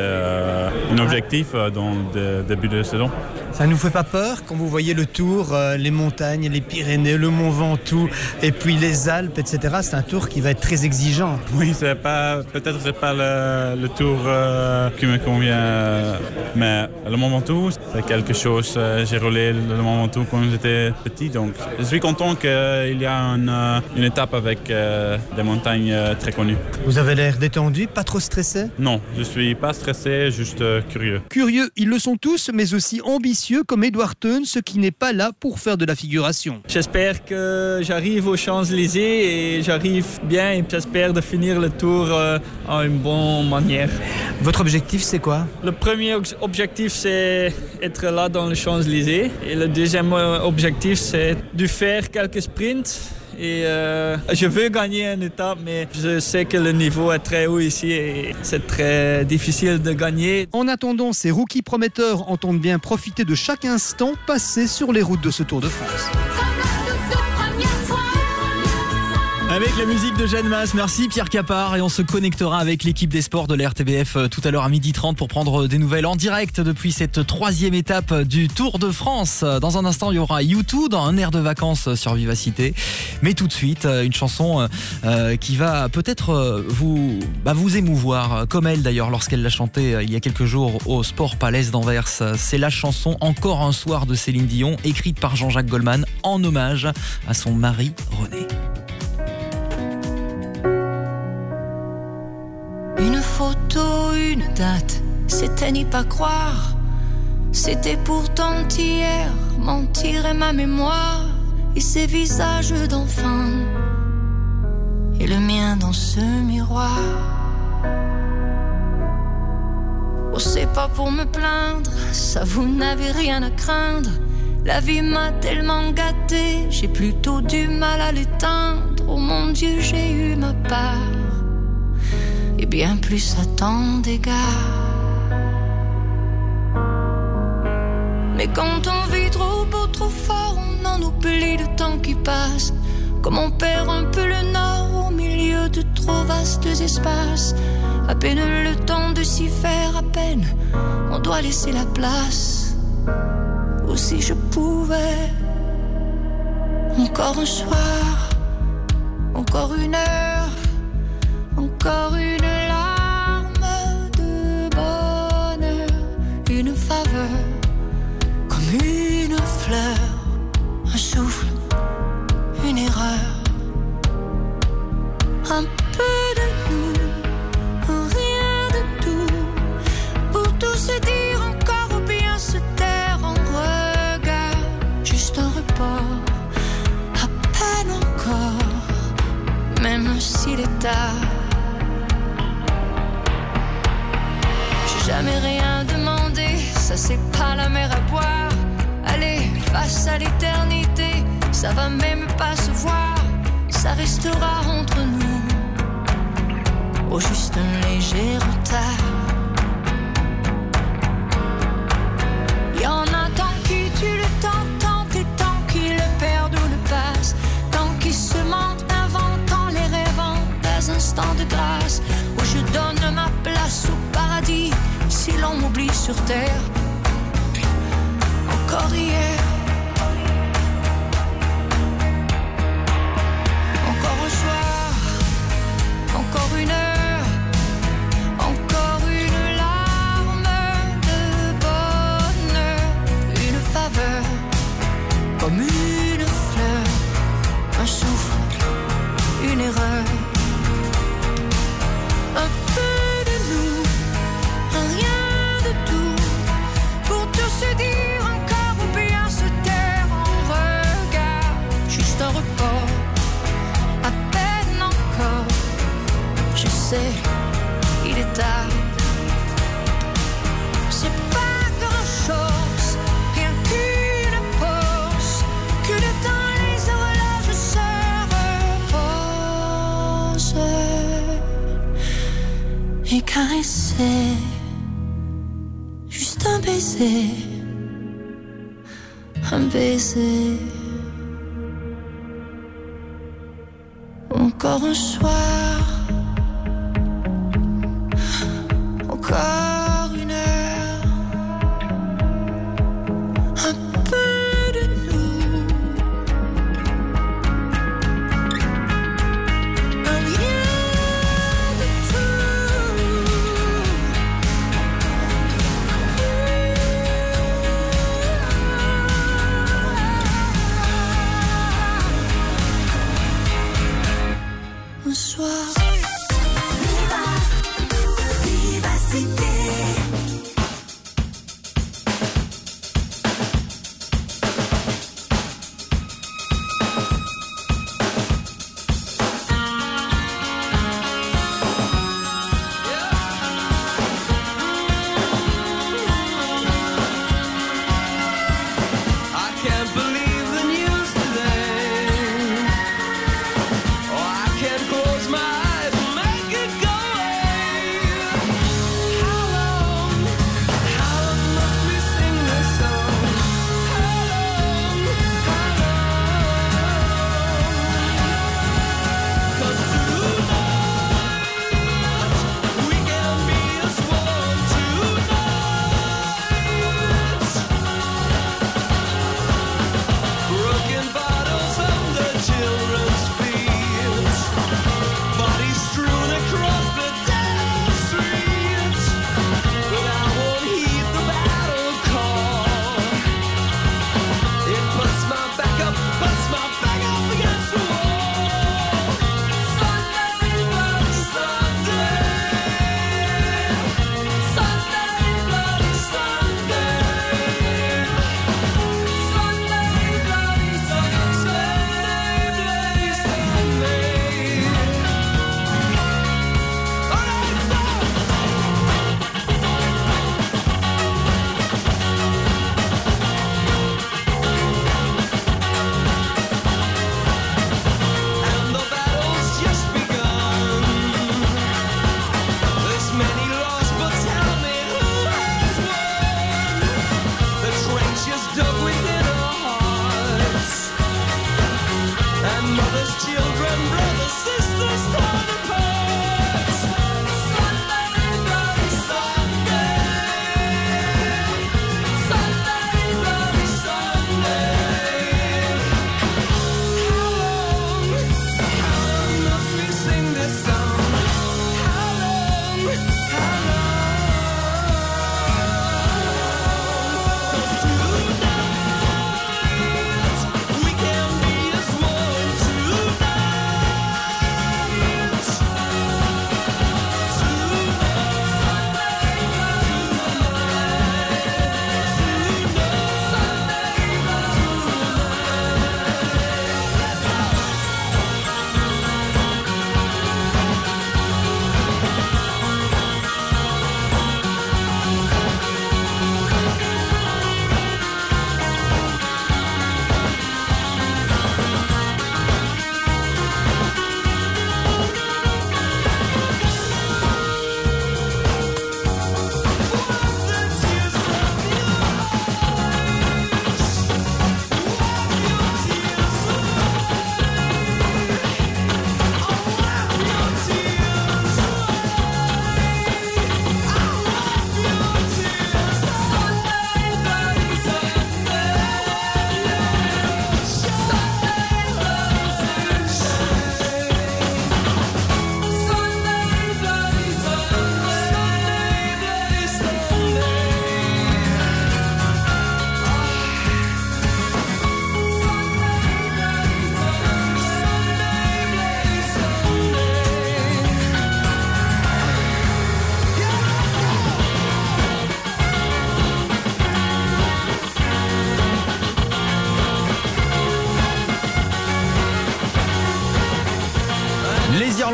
un objectif dans le début de la saison. Ça ne vous fait pas peur quand vous voyez le Tour, les montagnes, les Pyrénées, le Mont Ventoux et puis les Alpes, etc. C'est un Tour qui va être très exigeant. Oui, peut-être c'est pas le Tour qui me convient, mais le Mont Ventoux, c'est quelque chose. J'ai roulé le Mont Ventoux quand j'étais petit, donc je suis content qu'il y a une étape avec des montagnes très connues. Vous avez l'air détendu, pas trop stressé ? Non, je suis pas stressé, juste curieux. Curieux, ils le sont tous, mais aussi ambitieux comme Edouard Teuns, qui n'est pas là pour faire de la figuration. J'espère que j'arrive aux Champs-Élysées et j'arrive bien, et j'espère de finir le Tour en une bonne manière. Votre objectif, c'est quoi ? Le premier objectif, c'est être là dans les Champs-Élysées, et le deuxième objectif, c'est de faire quelques sprints. Et je veux gagner une étape, mais je sais que le niveau est très haut ici et c'est très difficile de gagner. En attendant, ces rookies prometteurs entendent bien profiter de chaque instant passé sur les routes de ce Tour de France. Avec la musique de Jeanne Masse, merci Pierre Capard, et on se connectera avec l'équipe des sports de la RTBF tout à l'heure à 12h30 pour prendre des nouvelles en direct depuis cette 3e étape du Tour de France. Dans un instant, il y aura U2 dans un air de vacances sur Vivacité. Mais tout de suite, une chanson qui va peut-être vous émouvoir, comme elle d'ailleurs lorsqu'elle l'a chantée il y a quelques jours au Sport Palace d'Anvers. C'est la chanson Encore un soir de Céline Dion, écrite par Jean-Jacques Goldman en hommage à son mari René. Une photo, une date, c'était n'y pas croire. C'était pourtant hier, mentir est ma mémoire. Et ces visages d'enfants, et le mien dans ce miroir. Oh, c'est pas pour me plaindre, ça vous n'avez rien à craindre. La vie m'a tellement gâtée, j'ai plutôt du mal à l'éteindre. Oh mon Dieu, j'ai eu ma part. Et bien plus à tant d'égards. Mais quand on vit trop beau, trop fort, on en oublie le temps qui passe. Comme on perd un peu le nord au milieu de trop vastes espaces. À peine le temps de s'y faire, à peine on doit laisser la place. Ou si je pouvais, encore un soir, encore une heure, encore une larme de bonheur, une faveur, comme une fleur, un souffle, une erreur, un peu de jamais rien demandé. Ça c'est pas la mer à boire. Allez, face à l'éternité, ça va même pas se voir. Ça restera entre nous. Au juste un léger retard. Y'en a tant qui tuent le temps, tant et tant qui le perdent ou le passent, tant qui se mentent, inventant les rêvant des instants de grâce, où je donne ma place au paradis, si l'on m'oublie sur terre. Encore hier, encore un soir, encore une heure. Comme une fleur, un souffle, une erreur. Un peu de nous, un rien de tout. Pour tout se dire encore ou bien se taire en regard. Juste un report, à peine encore. Je sais, il est tard. C'est pas grand chose, rien qu'une pause. Que le temps, les horloges se reposent. Et caresser, juste un baiser. Un baiser. Encore un soir. Encore une heure. Un peu de nous. Un rien de tout. Un soir. Vivacité.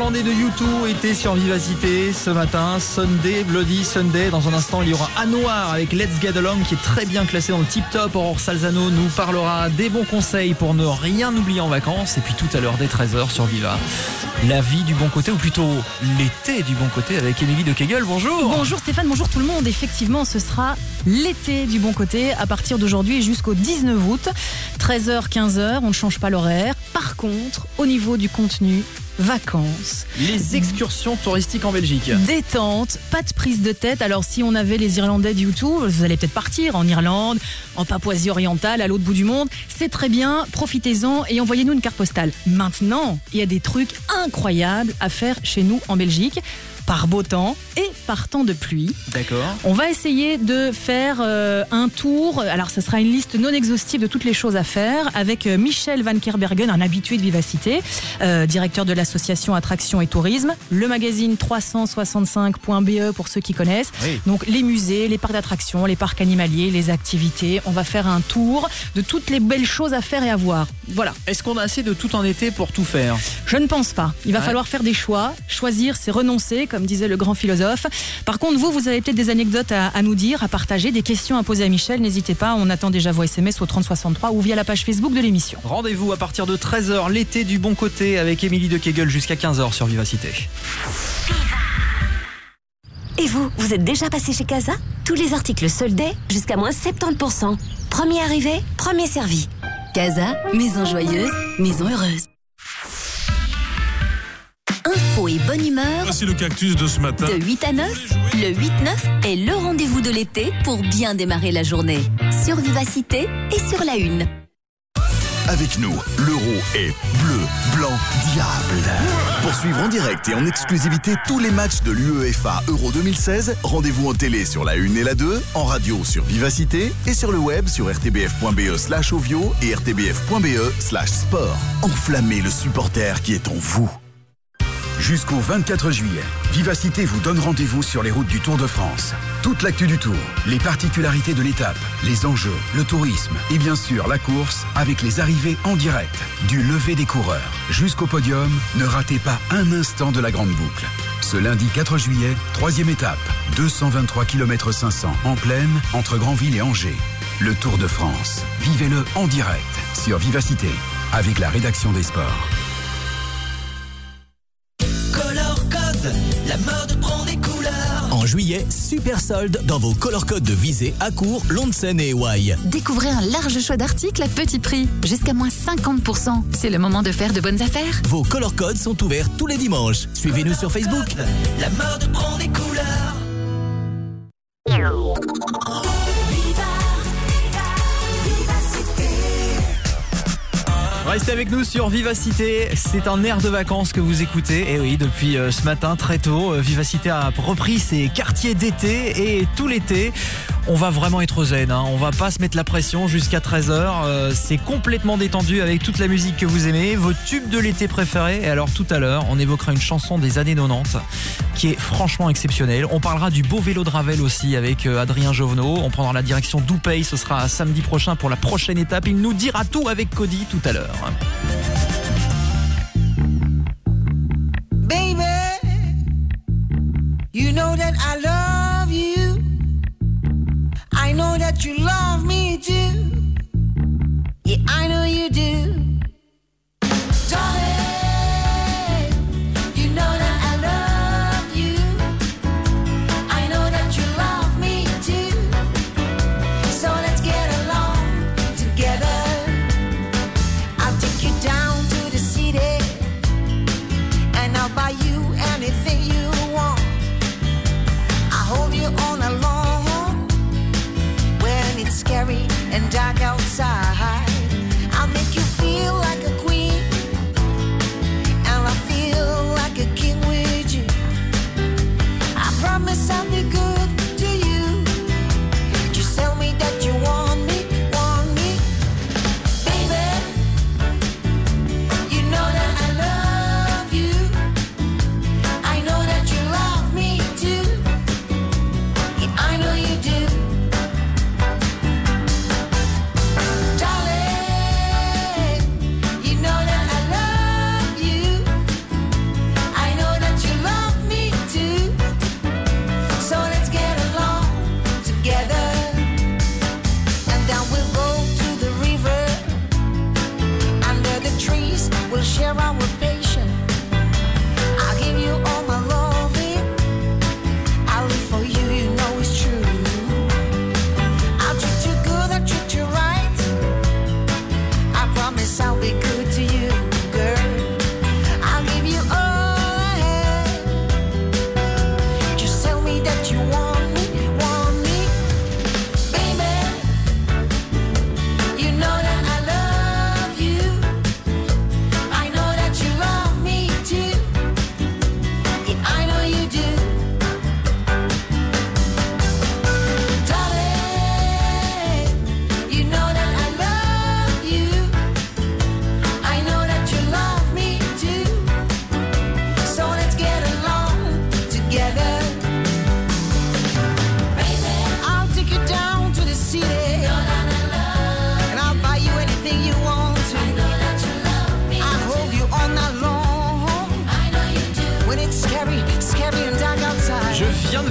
Irlandais de U2 était sur Vivacité ce matin. Sunday, Bloody Sunday. Dans un instant, il y aura Anouar avec Let's Get Along qui est très bien classé dans le Tip Top. Aurore Salzano nous parlera des bons conseils pour ne rien oublier en vacances. Et puis tout à l'heure, dès 13h sur Viva, la vie du bon côté, ou plutôt l'été du bon côté avec Émilie de Kegel. Bonjour. Bonjour Stéphane, bonjour tout le monde. Effectivement, ce sera l'été du bon côté à partir d'aujourd'hui et jusqu'au 19 août. 13h, 15h, on ne change pas l'horaire. Par contre, au niveau du contenu, vacances, les excursions touristiques en Belgique, détente, pas de prise de tête. Alors si on avait les Irlandais du U2, vous allez peut-être partir en Irlande, en Papouasie orientale, à l'autre bout du monde. C'est très bien, profitez-en et envoyez-nous une carte postale. Maintenant, il y a des trucs incroyables à faire chez nous en Belgique, par beau temps et par temps de pluie. D'accord. On va essayer de faire un tour. Alors, ce sera une liste non exhaustive de toutes les choses à faire avec Michel Van Kerbergen, un habitué de Vivacité, directeur de l'association Attraction et Tourisme, le magazine 365.be pour ceux qui connaissent. Oui. Donc, les musées, les parcs d'attractions, les parcs animaliers, les activités. On va faire un tour de toutes les belles choses à faire et à voir. Voilà. Est-ce qu'on a assez de tout en été pour tout faire ? Je ne pense pas. Il va falloir faire des choix. Choisir, c'est renoncer, comme disait le grand philosophe. Par contre, vous avez peut-être des anecdotes à nous dire, à partager, des questions à poser à Michel. N'hésitez pas, on attend déjà vos SMS au 3063 ou via la page Facebook de l'émission. Rendez-vous à partir de 13h, l'été du bon côté avec Émilie de Kegel jusqu'à 15h sur Vivacité. Et vous êtes déjà passé chez Casa ? Tous les articles soldés jusqu'à moins 70%. Premier arrivé, premier servi. Casa, maison joyeuse, maison heureuse. Info et bonne humeur. Voici le cactus de ce matin. De 8 à 9, le 8-9 est le rendez-vous de l'été pour bien démarrer la journée. Sur Vivacité et sur la Une. Avec nous, l'euro est bleu, blanc, diable. Pour suivre en direct et en exclusivité tous les matchs de l'UEFA Euro 2016, rendez-vous en télé sur la 1 et la 2, en radio sur Vivacité et sur le web sur rtbf.be/ovio et rtbf.be/sport. Enflammez le supporter qui est en vous. Jusqu'au 24 juillet, Vivacité vous donne rendez-vous sur les routes du Tour de France. Toute l'actu du Tour, les particularités de l'étape, les enjeux, le tourisme et bien sûr la course avec les arrivées en direct. Du lever des coureurs jusqu'au podium, ne ratez pas un instant de la grande boucle. Ce lundi 4 juillet, 3e étape, 223 km 500 en plaine entre Granville et Angers. Le Tour de France, vivez-le en direct sur Vivacité avec la rédaction des sports. La mode prend des couleurs. En juillet, super solde dans vos color codes de Visé, Accourt, Lonsen et Hawaii. Découvrez un large choix d'articles à petit prix, jusqu'à moins 50%. C'est le moment de faire de bonnes affaires. Vos color codes sont ouverts tous les dimanches. Suivez-nous sur Facebook. La mode prend des couleurs. Restez avec nous sur Vivacité, c'est un air de vacances que vous écoutez. Et oui, depuis ce matin très tôt, Vivacité a repris ses quartiers d'été et tout l'été. On va vraiment être zen, hein. On va pas se mettre la pression jusqu'à 13h. C'est complètement détendu avec toute la musique que vous aimez, vos tubes de l'été préférés. Et alors tout à l'heure, on évoquera une chanson des années 90 qui est franchement exceptionnelle. On parlera du beau vélo de Ravel aussi avec Adrien Jovenot. On prendra la direction d'Oupey, ce sera samedi prochain pour la prochaine étape. Il nous dira tout avec Cody tout à l'heure. Baby, you know that I love you. I know that you love me too. Yeah, I know you do. Darling, you know that I love you. I know that you love me too. So let's get along together. I'll take you down to the city and I'll buy you anything you want. I'll hold you all along when it's scary and dark outside. I'll make you feel like a queen and I'll feel like a king with you. I promise I'll be good to you. Just tell me that you want me, baby. You know that I love you. I know that you love me too. Yeah, I know you do. Darling, you know that I love you. I know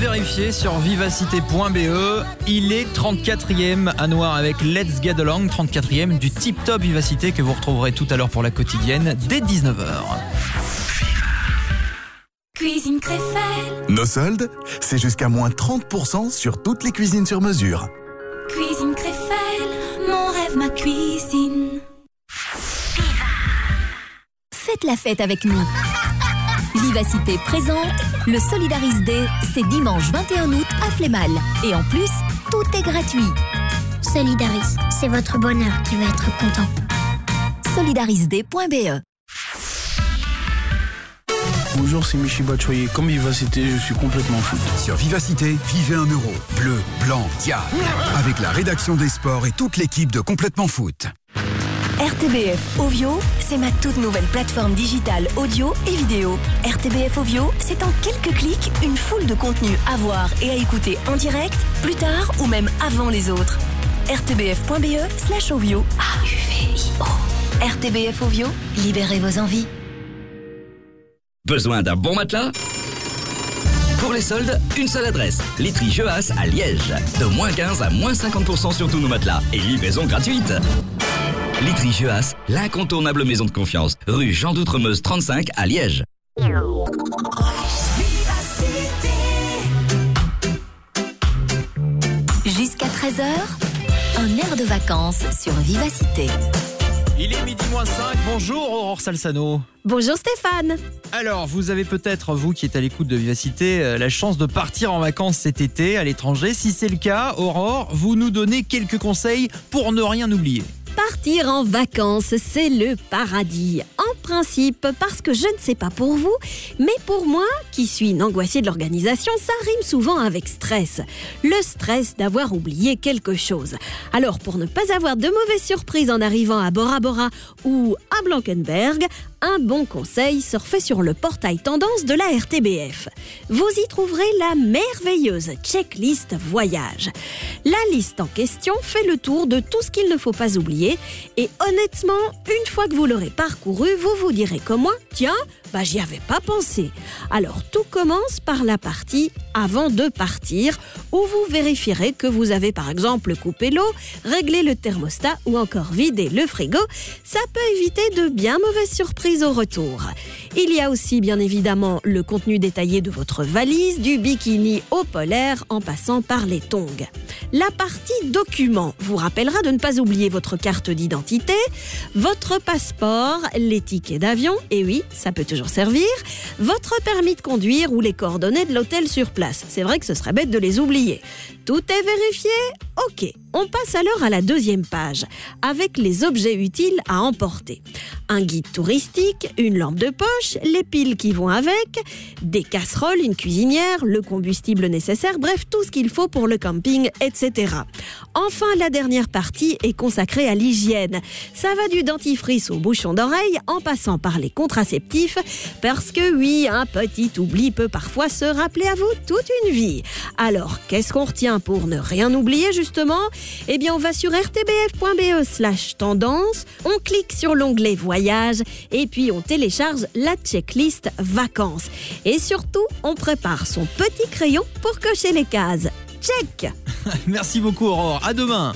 vérifier sur vivacité.be. Il est 34e à Noir avec Let's Get Along, 34e du Tip Top Vivacité que vous retrouverez tout à l'heure pour la quotidienne dès 19h. Cuisine Créfelle. Nos soldes, c'est jusqu'à moins 30% sur toutes les cuisines sur mesure. Cuisine Créfelle, mon rêve, ma cuisine. Faites la fête avec nous. Vivacité présente le Solidaris Day, c'est dimanche 21 août à Flémal. Et en plus, tout est gratuit. Solidaris, c'est votre bonheur qui va être content. Solidarisday.be. Bonjour, c'est Michi Bachoyer. Comme Vivacité, je suis complètement fou. Sur Vivacité, vivez 1 euro. Bleu, blanc, diable. Avec la rédaction des sports et toute l'équipe de Complètement Foot. RTBF Ovio, c'est ma toute nouvelle plateforme digitale audio et vidéo. RTBF Ovio, c'est en quelques clics une foule de contenus à voir et à écouter en direct, plus tard ou même avant les autres. rtbf.be/ovio. AUVIO. RTBF Ovio, libérez vos envies. Besoin d'un bon matelas ? Pour les soldes, une seule adresse. Literie Jeuas à Liège. De moins 15 à moins 50% sur tous nos matelas. Et livraison gratuite. Literie Jeuas, l'incontournable maison de confiance. Rue Jean d'Outremeuse 35 à Liège. Jusqu'à 13h, un air de vacances sur Vivacité. Il est midi moins 5. Bonjour Aurore Salsano. Bonjour Stéphane. Alors, vous avez peut-être, vous qui êtes à l'écoute de Vivacité, la chance de partir en vacances cet été à l'étranger. Si c'est le cas, Aurore, vous nous donnez quelques conseils pour ne rien oublier. Partir en vacances, c'est le paradis. En principe, parce que je ne sais pas pour vous, mais pour moi, qui suis une angoissée de l'organisation, ça rime souvent avec stress. Le stress d'avoir oublié quelque chose. Alors, pour ne pas avoir de mauvaises surprises en arrivant à Bora Bora ou à Blankenberg, un bon conseil, surfez sur le portail tendance de la RTBF. Vous y trouverez la merveilleuse checklist voyage. La liste en question fait le tour de tout ce qu'il ne faut pas oublier et honnêtement, une fois que vous l'aurez parcouru, vous vous direz comme moi, tiens, j'y avais pas pensé. Alors tout commence par la partie avant de partir où vous vérifierez que vous avez par exemple coupé l'eau, réglé le thermostat ou encore vidé le frigo. Ça peut éviter de bien mauvaises surprises au retour. Il y a aussi bien évidemment le contenu détaillé de votre valise, du bikini au polaire en passant par les tongs. La partie documents vous rappellera de ne pas oublier votre carte d'identité, votre passeport, les tickets d'avion, et oui, ça peut toujours servir, votre permis de conduire ou les coordonnées de l'hôtel sur place. C'est vrai que ce serait bête de les oublier. Tout est vérifié ? Ok, on passe alors à la deuxième page, avec les objets utiles à emporter. Un guide touristique, une lampe de poche, les piles qui vont avec, des casseroles, une cuisinière, le combustible nécessaire, bref, tout ce qu'il faut pour le camping, etc. Enfin, la dernière partie est consacrée à l'hygiène. Ça va du dentifrice au bouchon d'oreille, en passant par les contraceptifs, parce que oui, un petit oubli peut parfois se rappeler à vous toute une vie. Alors, qu'est-ce qu'on retient pour ne rien oublier justement ? Eh bien, on va sur rtbf.be/tendance, on clique sur l'onglet voyage et puis on télécharge la checklist vacances. Et surtout, on prépare son petit crayon pour cocher les cases. Check. Merci beaucoup Aurore, à demain.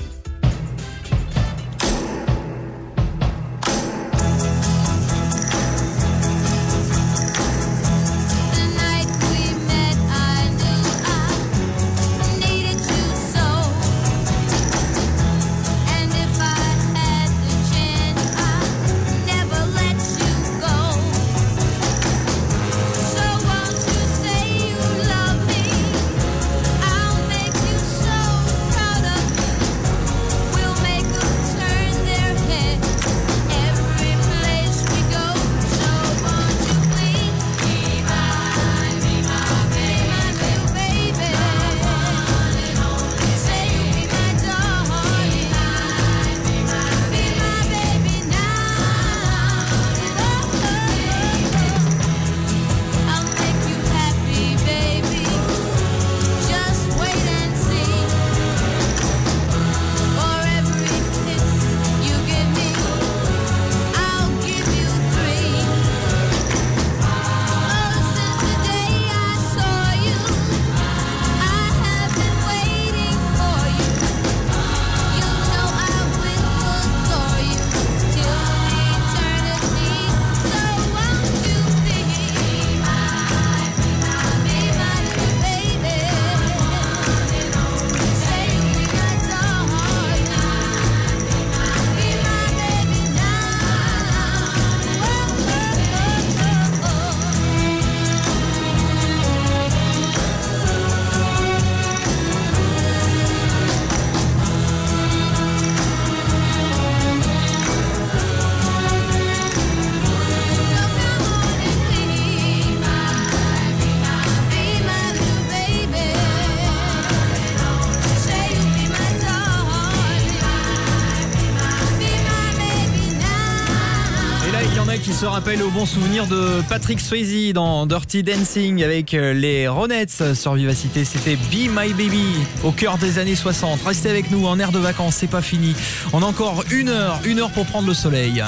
qui se rappelle au bon souvenir de Patrick Swayze dans Dirty Dancing avec les Ronettes sur Vivacité. C'était Be My Baby au cœur des années 60. Restez avec nous, en air de vacances, c'est pas fini. On a encore une heure pour prendre le soleil.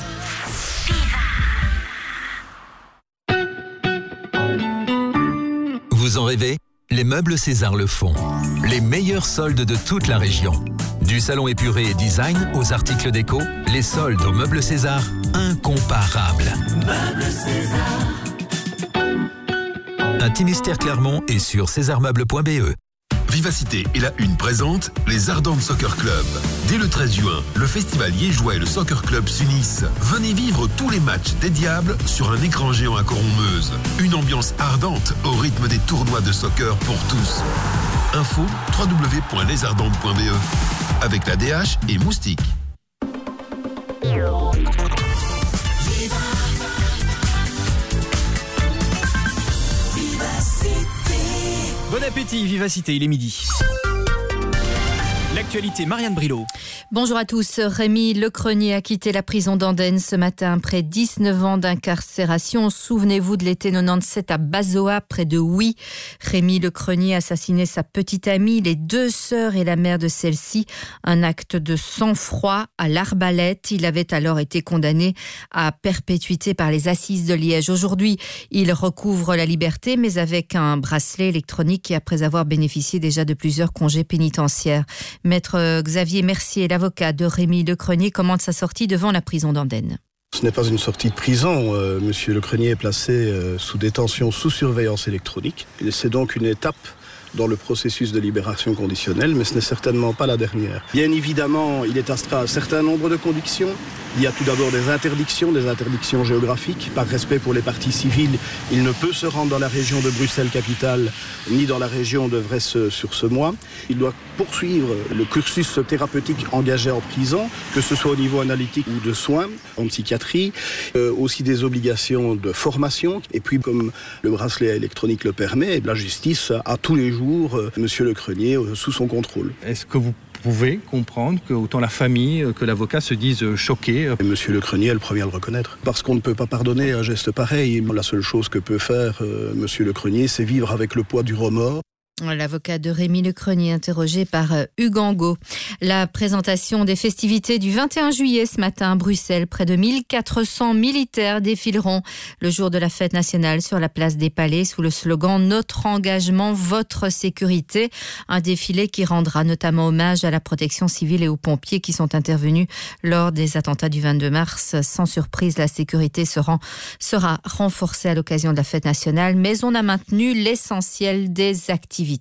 Vous en rêvez ? Les meubles César le font. Les meilleurs soldes de toute la région. Du salon épuré et design aux articles déco, les soldes aux meubles César, incomparables. Meubles César. Intimistère Clermont et sur césarmeubles.be. Vivacité et la Une présente les Ardentes Soccer Club. Dès le 13 juin, le festival liégeois et le Soccer Club s'unissent. Venez vivre tous les matchs des Diables sur un écran géant à Coron-Meuse. Une ambiance ardente au rythme des tournois de soccer pour tous. Info www.lesardentes.be avec la DH et Moustique. Bon appétit, Vivacité, il est midi. L'actualité, Marianne Brilot. Bonjour à tous. Rémi Lecrenier a quitté la prison d'Andenne ce matin après 19 ans d'incarcération. Souvenez-vous de l'été 97 à Bazoa, près de Huy. Rémi Lecrenier assassinait sa petite amie, les 2 sœurs et la mère de celle-ci. Un acte de sang-froid à l'arbalète. Il avait alors été condamné à perpétuité par les assises de Liège. Aujourd'hui, il recouvre la liberté, mais avec un bracelet électronique et après avoir bénéficié déjà de plusieurs congés pénitentiaires. Maître Xavier Mercier, l'avocat de Rémi Lecrenier, commande sa sortie devant la prison d'Andenne. Ce n'est pas une sortie de prison. Monsieur Lecrenier est placé sous détention, sous surveillance électronique. Et c'est donc une étape dans le processus de libération conditionnelle, mais ce n'est certainement pas la dernière. Bien évidemment, il est astreint à un certain nombre de conditions. Il y a tout d'abord des interdictions géographiques. Par respect pour les parties civiles, il ne peut se rendre dans la région de Bruxelles-Capitale, ni dans la région de Vresse-sur-Semois. Il doit poursuivre le cursus thérapeutique engagé en prison, que ce soit au niveau analytique ou de soins, en psychiatrie. Aussi des obligations de formation. Et puis, comme le bracelet électronique le permet, la justice a tous les jours Monsieur Lecrenier sous son contrôle. Est-ce que vous pouvez comprendre que autant la famille que l'avocat se disent choqués? Monsieur Lecrenier est le premier à le reconnaître. Parce qu'on ne peut pas pardonner un geste pareil. La seule chose que peut faire Monsieur Lecrenier, c'est vivre avec le poids du remords. L'avocat de Rémi Lecrenier interrogé par Hugues Angot. La présentation des festivités du 21 juillet ce matin à Bruxelles. Près de 1400 militaires défileront le jour de la fête nationale sur la place des Palais sous le slogan « Notre engagement, votre sécurité ». Un défilé qui rendra notamment hommage à la protection civile et aux pompiers qui sont intervenus lors des attentats du 22 mars. Sans surprise, la sécurité sera renforcée à l'occasion de la fête nationale, mais on a maintenu l'essentiel des activités.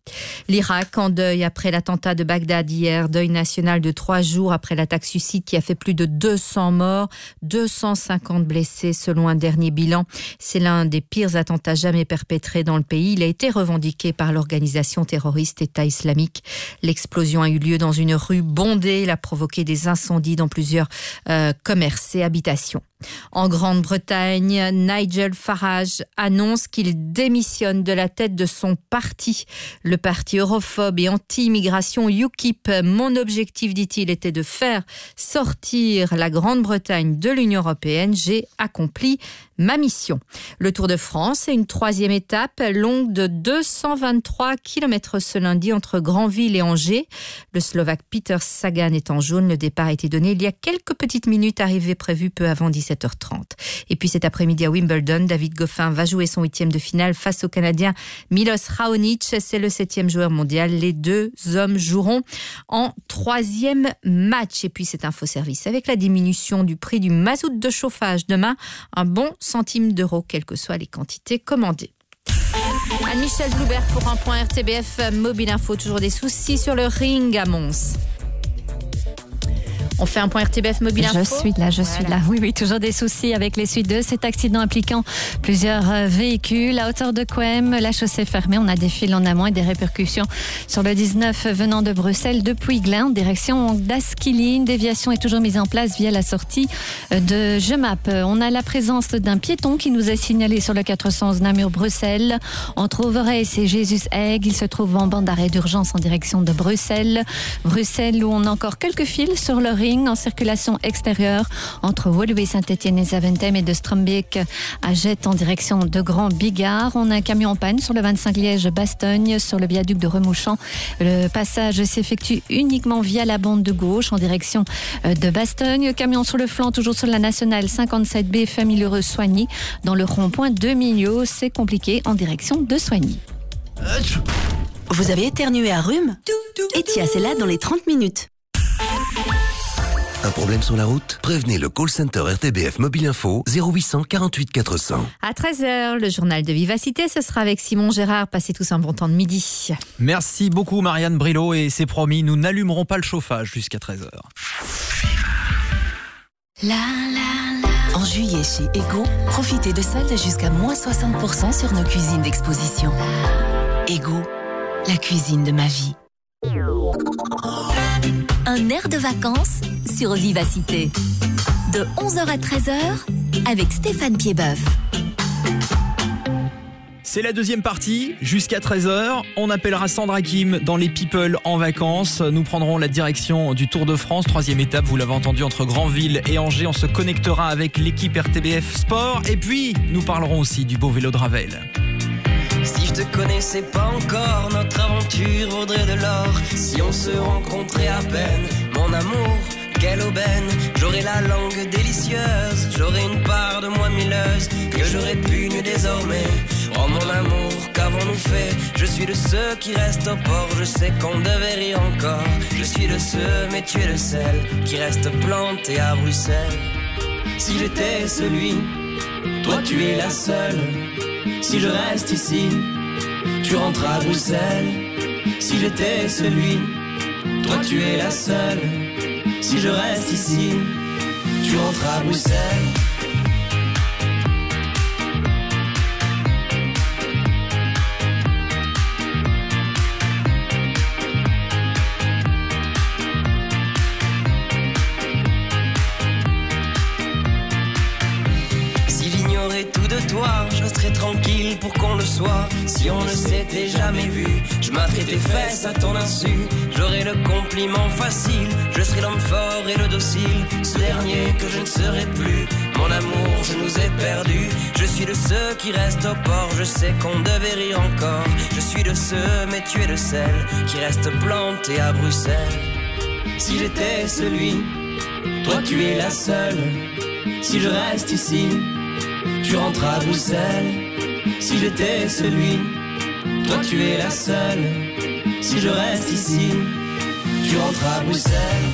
L'Irak en deuil après l'attentat de Bagdad hier, deuil national de 3 jours après l'attaque suicide qui a fait plus de 200 morts, 250 blessés selon un dernier bilan. C'est l'un des pires attentats jamais perpétrés dans le pays. Il a été revendiqué par l'organisation terroriste État islamique. L'explosion a eu lieu dans une rue bondée. Elle a provoqué des incendies dans plusieurs commerces et habitations. En Grande-Bretagne, Nigel Farage annonce qu'il démissionne de la tête de son parti, le parti europhobe et anti-immigration UKIP. Mon objectif, dit-il, était de faire sortir la Grande-Bretagne de l'Union européenne. J'ai accompli ma mission. Le Tour de France est une 3e étape longue de 223 km ce lundi entre Granville et Angers. Le Slovaque Peter Sagan est en jaune. Le départ a été donné il y a quelques petites minutes, arrivée prévue peu avant 17h30. Et puis cet après-midi à Wimbledon, David Goffin va jouer son 8e de finale face au Canadien Milos Raonic. C'est le 7e joueur mondial. Les 2 hommes joueront en 3e match. Et puis cet infoservice avec la diminution du prix du mazout de chauffage. Demain, un bon centimes d'euros, quelles que soient les quantités commandées. Anne-Michel Bloubert pour un point RTBF Mobile Info. Toujours des soucis sur le ring à Mons. On fait un point RTBF Mobile Info. Je suis là. Oui, toujours des soucis avec les suites de cet accident impliquant plusieurs véhicules. À hauteur de Couem, la chaussée fermée. On a des files en amont et des répercussions sur le 19 venant de Bruxelles depuis Glin, direction d'Asquili. Une déviation est toujours mise en place via la sortie de Gemap. On a la présence d'un piéton qui nous est signalé sur le 411 Namur-Bruxelles. Entre Overès et Jésus-Egg, il se trouve en bande d'arrêt d'urgence en direction de Bruxelles. Bruxelles où on a encore quelques files sur le ring ring en circulation extérieure entre Woluwe, Saint-Étienne et Zaventem et de Strombeek à Jette en direction de Grand Bigard. On a un camion en panne sur le 25 Liège-Bastogne sur le viaduc de Remouchamp. Le passage s'effectue uniquement via la bande de gauche en direction de Bastogne. Camion sur le flanc, toujours sur la nationale 57B, Famille-Lheureux-Soigny. Dans le rond-point de Millau, c'est compliqué en direction de Soigny. Vous avez éternué à rhume ? Etia, c'est là dans les 30 minutes. Un problème sur la route ? Prévenez le call center RTBF Mobile Info 0800 48 400. À 13h, le journal de Vivacité, ce sera avec Simon Gérard. Passez tous un bon temps de midi. Merci beaucoup Marianne Brilot et c'est promis, nous n'allumerons pas le chauffage jusqu'à 13h. En juillet chez Ego, profitez de soldes jusqu'à moins 60% sur nos cuisines d'exposition. Ego, la cuisine de ma vie. Un air de vacances sur Vivacité. De 11h à 13h avec Stéphane Piedboeuf. C'est la deuxième partie, jusqu'à 13h. On appellera Sandra Kim dans les People en vacances. Nous prendrons la direction du Tour de France. 3e étape, vous l'avez entendu, entre Granville et Angers. On se connectera avec l'équipe RTBF Sport. Et puis, nous parlerons aussi du beau vélo de Ravel. Si je te connaissais pas encore, notre aventure vaudrait de l'or. Si on se rencontrait à peine, mon amour, quelle aubaine. J'aurais la langue délicieuse, j'aurais une part de moi milleuse que j'aurais pu nu désormais. Oh mon amour, qu'avons-nous fait? Je suis de ceux qui restent au port, je sais qu'on devait rire encore. Je suis de ceux, mais tu es le seul qui reste planté à Bruxelles. Si j'étais celui, toi tu es la seule. Si je reste ici, tu rentres à Bruxelles. Si j'étais celui, toi tu es la seule. Si je reste ici, tu rentres à Bruxelles. Toi, je serais tranquille pour qu'on le soit. Si on ne s'était jamais vu, je m'atterais tes fesses à ton insu. J'aurais le compliment facile, je serais l'homme fort et le docile. Ce dernier que je ne serai plus. Mon amour, je nous ai perdus. Je suis de ceux qui restent au port, je sais qu'on devait rire encore. Je suis de ceux, mais tu es de celles qui restent plantés à Bruxelles. Si j'étais celui, toi tu es la seule. Si je reste ici, tu rentres à Bruxelles. Si j'étais celui, toi tu es la seule. Si je reste ici, tu rentres à Bruxelles.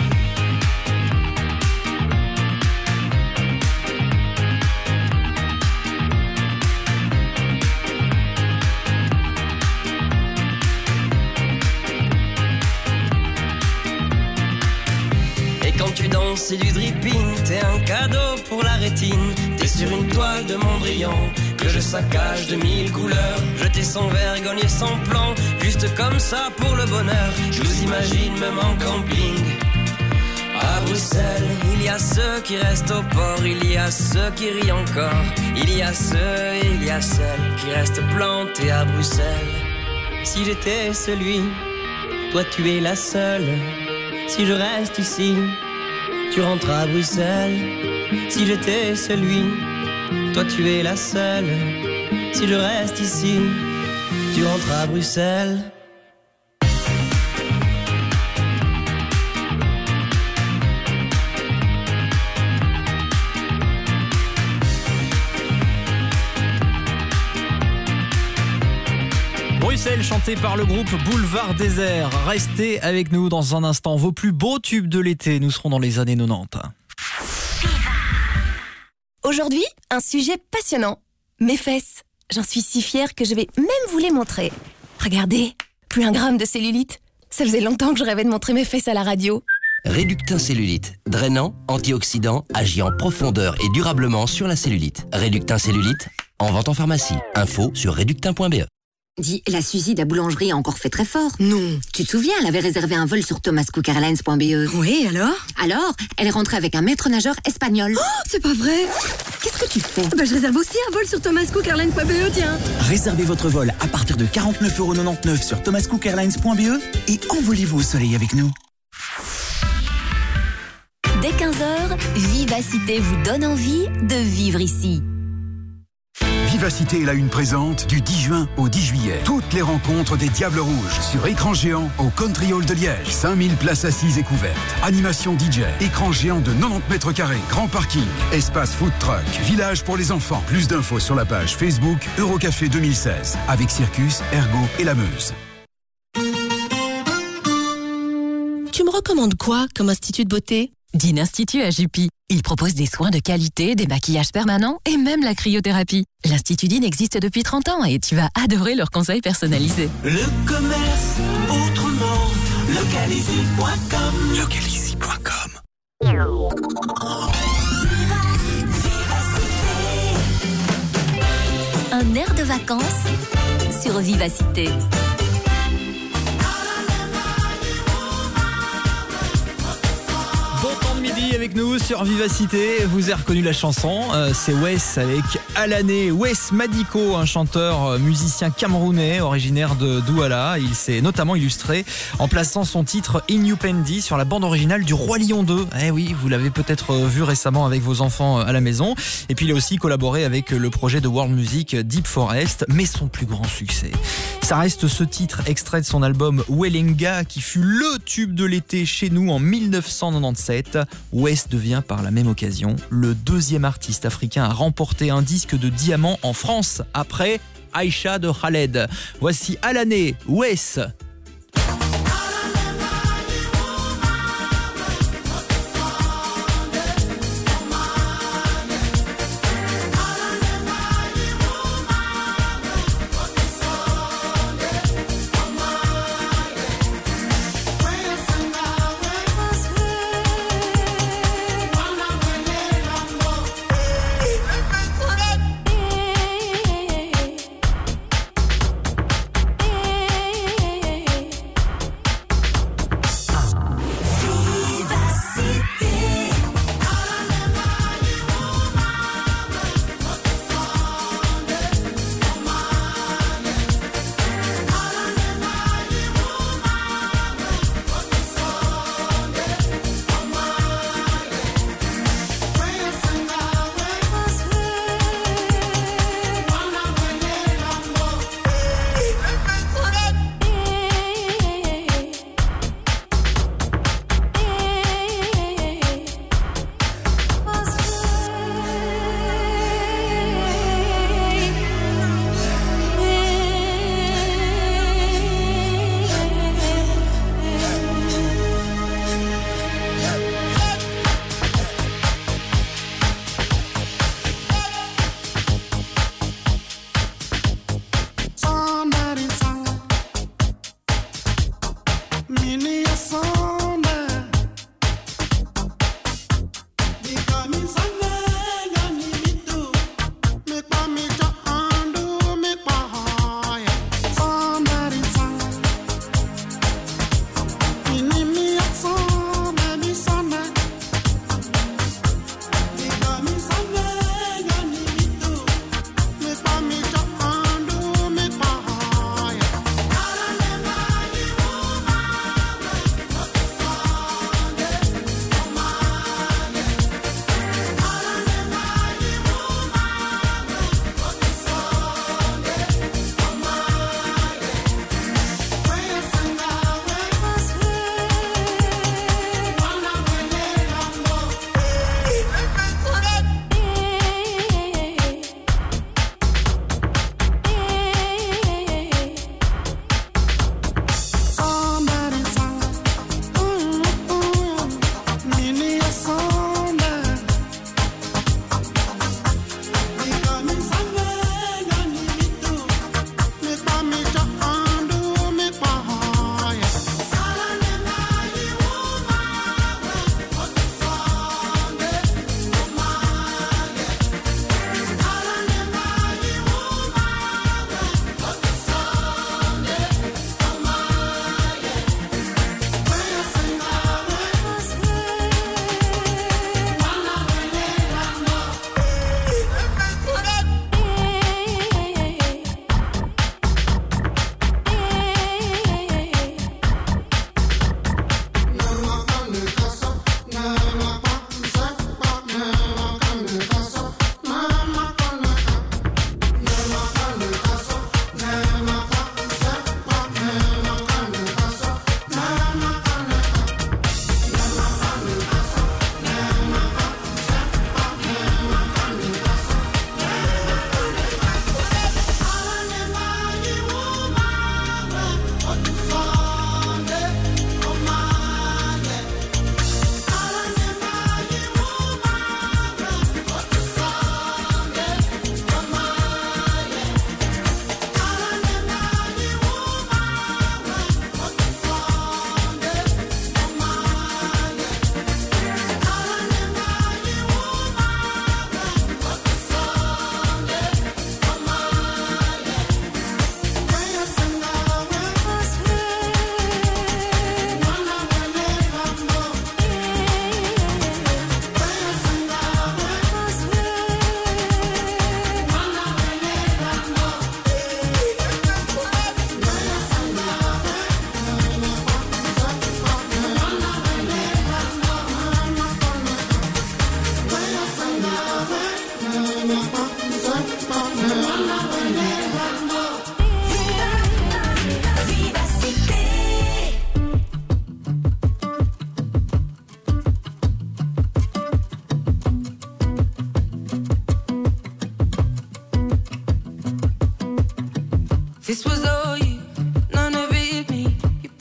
Quand tu danses, c'est du dripping, t'es un cadeau pour la rétine. T'es sur une toile de Mondrian que je saccage de 1000 couleurs. Jeter sans vergogne et sans plan, juste comme ça pour le bonheur. Je vous imagine même en camping. À Bruxelles, il y a ceux qui restent au port, il y a ceux qui rient encore. Il y a ceux et il y a celles qui restent plantés à Bruxelles. Si j'étais celui, toi tu es la seule. Si je reste ici, tu rentres à Bruxelles. Si j'étais celui, toi tu es la seule. Si je reste ici, tu rentres à Bruxelles. Bruxelles, chanté par le groupe Boulevard Désert. Restez avec nous dans un instant. Vos plus beaux tubes de l'été, nous serons dans les années 90. Aujourd'hui, un sujet passionnant. Mes fesses. J'en suis si fière que je vais même vous les montrer. Regardez, plus 1 gramme de cellulite. Ça faisait longtemps que je rêvais de montrer mes fesses à la radio. Réductin Cellulite. Drainant, antioxydant, agit en profondeur et durablement sur la cellulite. Réductin Cellulite, en vente en pharmacie. Info sur réductin.be. Dis, la Suzy de la boulangerie a encore fait très fort. Non. Tu te souviens, elle avait réservé un vol sur thomascookairlines.be. Oui, alors ? Alors, elle est rentrée avec un maître nageur espagnol. Oh, c'est pas vrai. Qu'est-ce que tu fais ? Je réserve aussi un vol sur thomascookairlines.be, tiens. Réservez votre vol à partir de 49,99€ sur thomascookairlines.be et envolez-vous au soleil avec nous. Dès 15h, Vivacité vous donne envie de vivre ici. Vivacité est la une présente du 10 juin au 10 juillet. Toutes les rencontres des Diables Rouges sur écran géant au Country Hall de Liège. 5000 places assises et couvertes. Animation DJ. Écran géant de 90 mètres carrés. Grand parking. Espace food truck. Village pour les enfants. Plus d'infos sur la page Facebook Eurocafé 2016. Avec Circus, Ergo et la Meuse. Tu me recommandes quoi comme institut de beauté ? Dîne Institut à Jupy. Il propose des soins de qualité, des maquillages permanents et même la cryothérapie. L'Institut Dîne existe depuis 30 ans et tu vas adorer leurs conseils personnalisés. Le commerce autrement, localizy.com. Localizy.com. Un air de vacances sur Vivacité. Avec nous sur Vivacité, vous avez reconnu la chanson, c'est Wes avec Alané. Wes Madiko, un chanteur musicien camerounais originaire de Douala. Il s'est notamment illustré en plaçant son titre Inupendi sur la bande originale du Roi Lion 2. Eh oui, vous l'avez peut-être vu récemment avec vos enfants à la maison. Et puis il a aussi collaboré avec le projet de world music Deep Forest. Mais son plus grand succès, ça reste ce titre extrait de son album Welenga qui fut le tube de l'été chez nous en 1997. Wes devient par la même occasion le deuxième artiste africain à remporter un disque de diamant en France après Aïcha de Khaled. Voici Alané, Wes.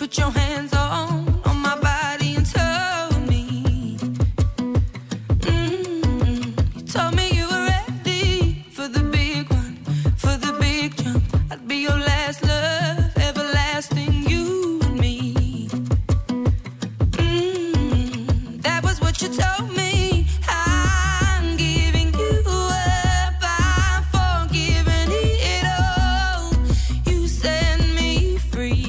put your hands on my body and told me, you told me you were ready for the big one, for the big jump. I'd be your last love, everlasting, you and me. That was what you told me. I'm giving you up, I'm forgiving it all. You set me free.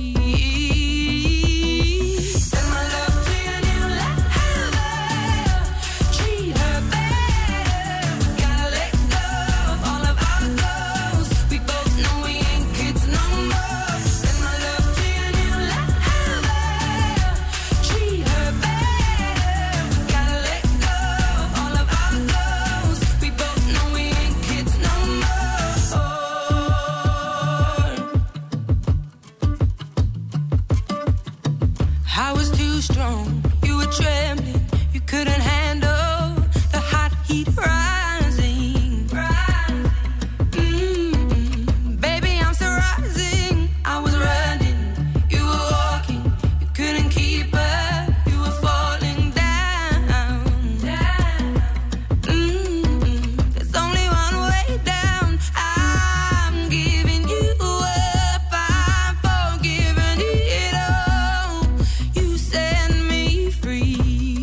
Send my love to your new lover. Treat her better. Gotta let go of all of our goals. We both know we ain't kids no more. Send my love to your new lover. Treat her better. Gotta let go of all of our goals. We both know we ain't kids no more. I was too strong, you were trembling, you couldn't handle the hot heat rising. Baby, I'm still rising. I was running, you were walking, you couldn't keep up, you were falling down. There's only one way down. I'm giving you up, I'm forgiving it all. You set me free.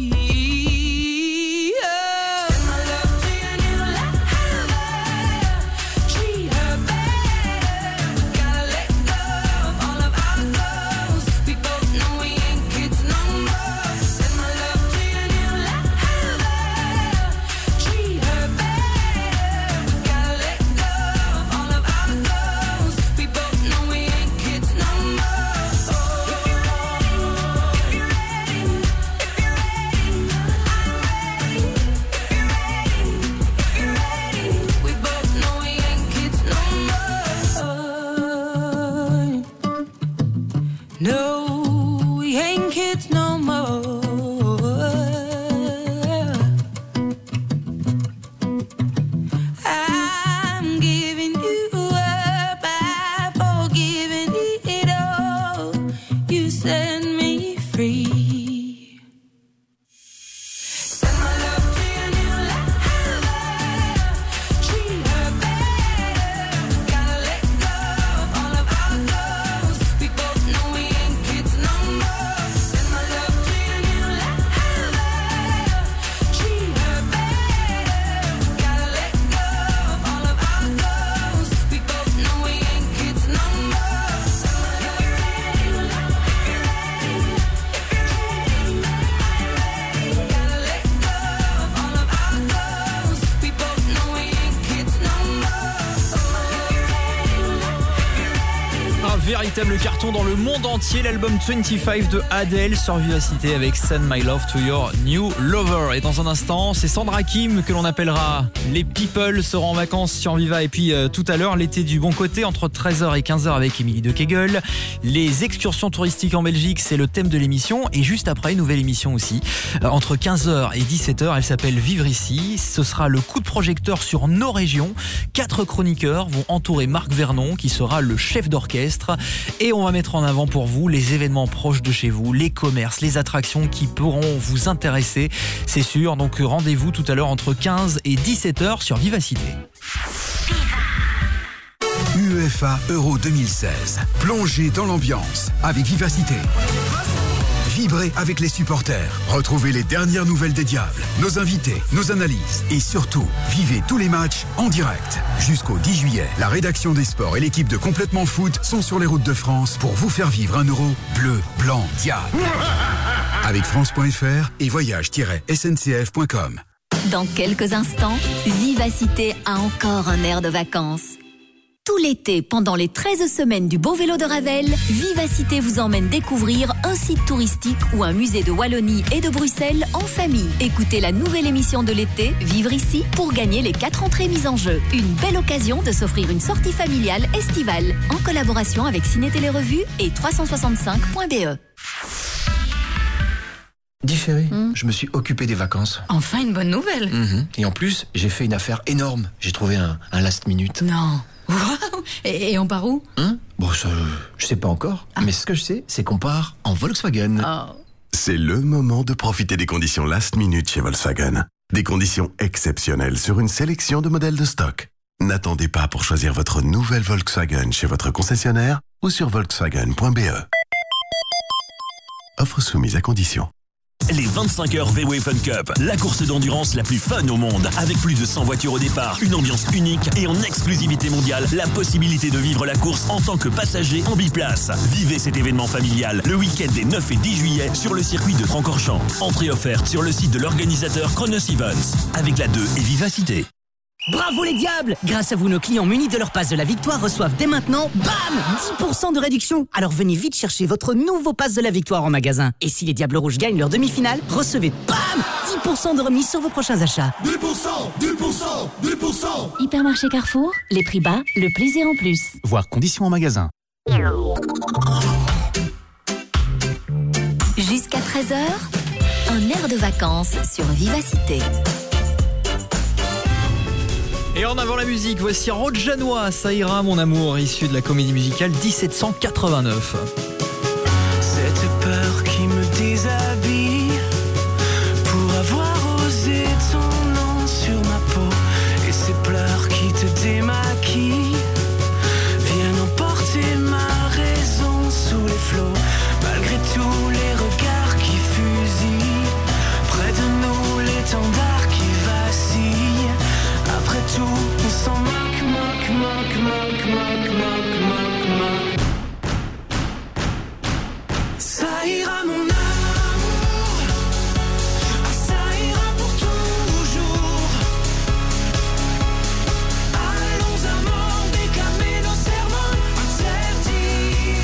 Send my love to your new lover. Treat her better. Gotta let go of all of our goals. We both know we ain't kids no more. Send my love to your new lover. Treat her better. Gotta let go of all of our goals. We both know we ain't kids no more. If you're ready, we both know we ain't kids no more. No, we ain't kids no more. I'm giving you up, I'm forgiving it all. You set me free. Send my love to your new lover. Treat her better. Gotta let go of all of our goals. We both know we ain't kids no more. Send my love to your new lover. Treat her better. Gotta let go of all of our goals. We both know we ain't kids no more. Un véritable carton dans le monde entier, l'album 25 de Adele sur Vivacité avec Send My Love to Your New Lover. Et dans un instant, c'est Sandra Kim que l'on appellera les People seront en vacances sur Viva. Et puis tout à l'heure, l'été du bon côté entre 13h et 15h avec Émilie de Kegel. Les excursions touristiques en Belgique, c'est le thème de l'émission. Et juste après, une nouvelle émission aussi. Entre 15h et 17h, elle s'appelle Vivre ici. Ce sera le coup de projecteur sur nos régions. 4 chroniqueurs vont entourer Marc Vernon qui sera le chef d'orchestre. Et on va mettre en avant pour vous les événements proches de chez vous, les commerces, les attractions qui pourront vous intéresser, c'est sûr. Donc rendez-vous tout à l'heure entre 15 et 17h sur Vivacité. UEFA Euro 2016. Plongez dans l'ambiance avec Vivacité. Vibrez avec les supporters. Retrouvez les dernières nouvelles des Diables, nos invités, nos analyses et surtout, vivez tous les matchs en direct. Jusqu'au 10 juillet, la rédaction des sports et l'équipe de Complètement Foot sont sur les routes de France pour vous faire vivre un Euro bleu, blanc, diable. Avec France.fr et voyage-sncf.com. Dans quelques instants, Vivacité a encore un air de vacances. Tout l'été, pendant les 13 semaines du Beau Vélo de Ravel, Vivacité vous emmène découvrir un site touristique ou un musée de Wallonie et de Bruxelles en famille. Écoutez la nouvelle émission de l'été, Vivre ici, pour gagner les 4 entrées mises en jeu. Une belle occasion de s'offrir une sortie familiale estivale, en collaboration avec Ciné Télé Revue et 365.be. Dis chérie, je me suis occupé des vacances. Enfin une bonne nouvelle. Et en plus, j'ai fait une affaire énorme. J'ai trouvé un last minute. Non. Waouh! Et on part où? Bon, ça, je sais pas encore. Mais ce que je sais, c'est qu'on part en Volkswagen. C'est le moment de profiter des conditions last minute chez Volkswagen. Des conditions exceptionnelles sur une sélection de modèles de stock. N'attendez pas pour choisir votre nouvelle Volkswagen chez votre concessionnaire ou sur volkswagen.be. Offre soumise à condition. Les 25 heures VW Fun Cup, la course d'endurance la plus fun au monde, avec plus de 100 voitures au départ, une ambiance unique et en exclusivité mondiale, la possibilité de vivre la course en tant que passager en biplace. Vivez cet événement familial le week-end des 9 et 10 juillet sur le circuit de Francorchamps. Entrée offerte sur le site de l'organisateur Chronos Events, avec la 2 et Vivacité. Bravo les diables! Grâce à vous, nos clients munis de leur passe de la victoire reçoivent dès maintenant, bam, 10% de réduction. Alors venez vite chercher votre nouveau passe de la victoire en magasin. Et si les Diables Rouges gagnent leur demi-finale, recevez, bam, 10% de remise sur vos prochains achats. 10%. Hypermarché Carrefour, les prix bas, le plaisir en plus. Voir conditions en magasin. Jusqu'à 13h, un air de vacances sur Vivacité. Et en avant la musique, voici Rojanois, Ça ira mon amour, issu de la comédie musicale 1789. Cette peur qui me déshabille pour avoir osé ton nom sur ma peau, et ces pleurs qui te démaquillent viennent emporter ma raison sous les flots, malgré tous les regards qui fusillent, près de nous l'étendard qui vacille. Après tout, on s'en moque. Ça ira mon amour, ça ira pour toujours. Allons amants, déclamer nos serments interdits.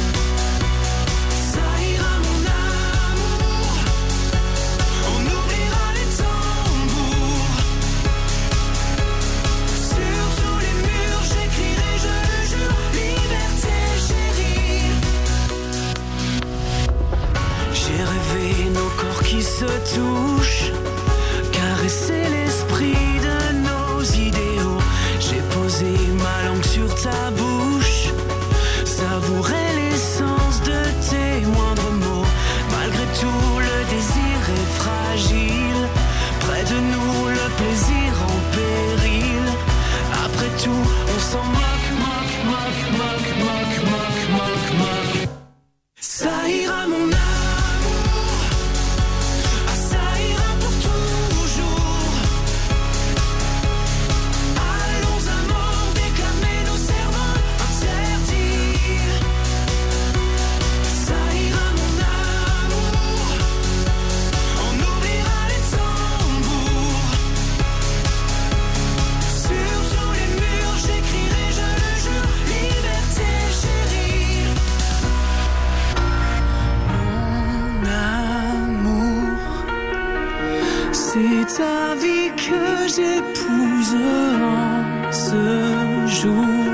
Ça ira mon amour, on oubliera les tambours. Sur tous les murs, j'écrirai, je le jure, liberté chérie. J'ai rêvé nos corps qui se touchent, caresser l'esprit de nos idéaux. J'ai posé ma langue sur ta bouche, savourer l'essence de tes moindres mots. Malgré tout, le désir est fragile, près de nous, le plaisir en péril. Après tout, on s'en moque. Ça ira mon amour, ça ira pour toujours. Allons amants, déclamer nos serments interdits. Ça ira mon amour, on oubliera les tambours. Sur tous les murs, j'écrirai, je le jure, liberté chérie. Mon amour, c'est ta vie que j'épouse en ce jour.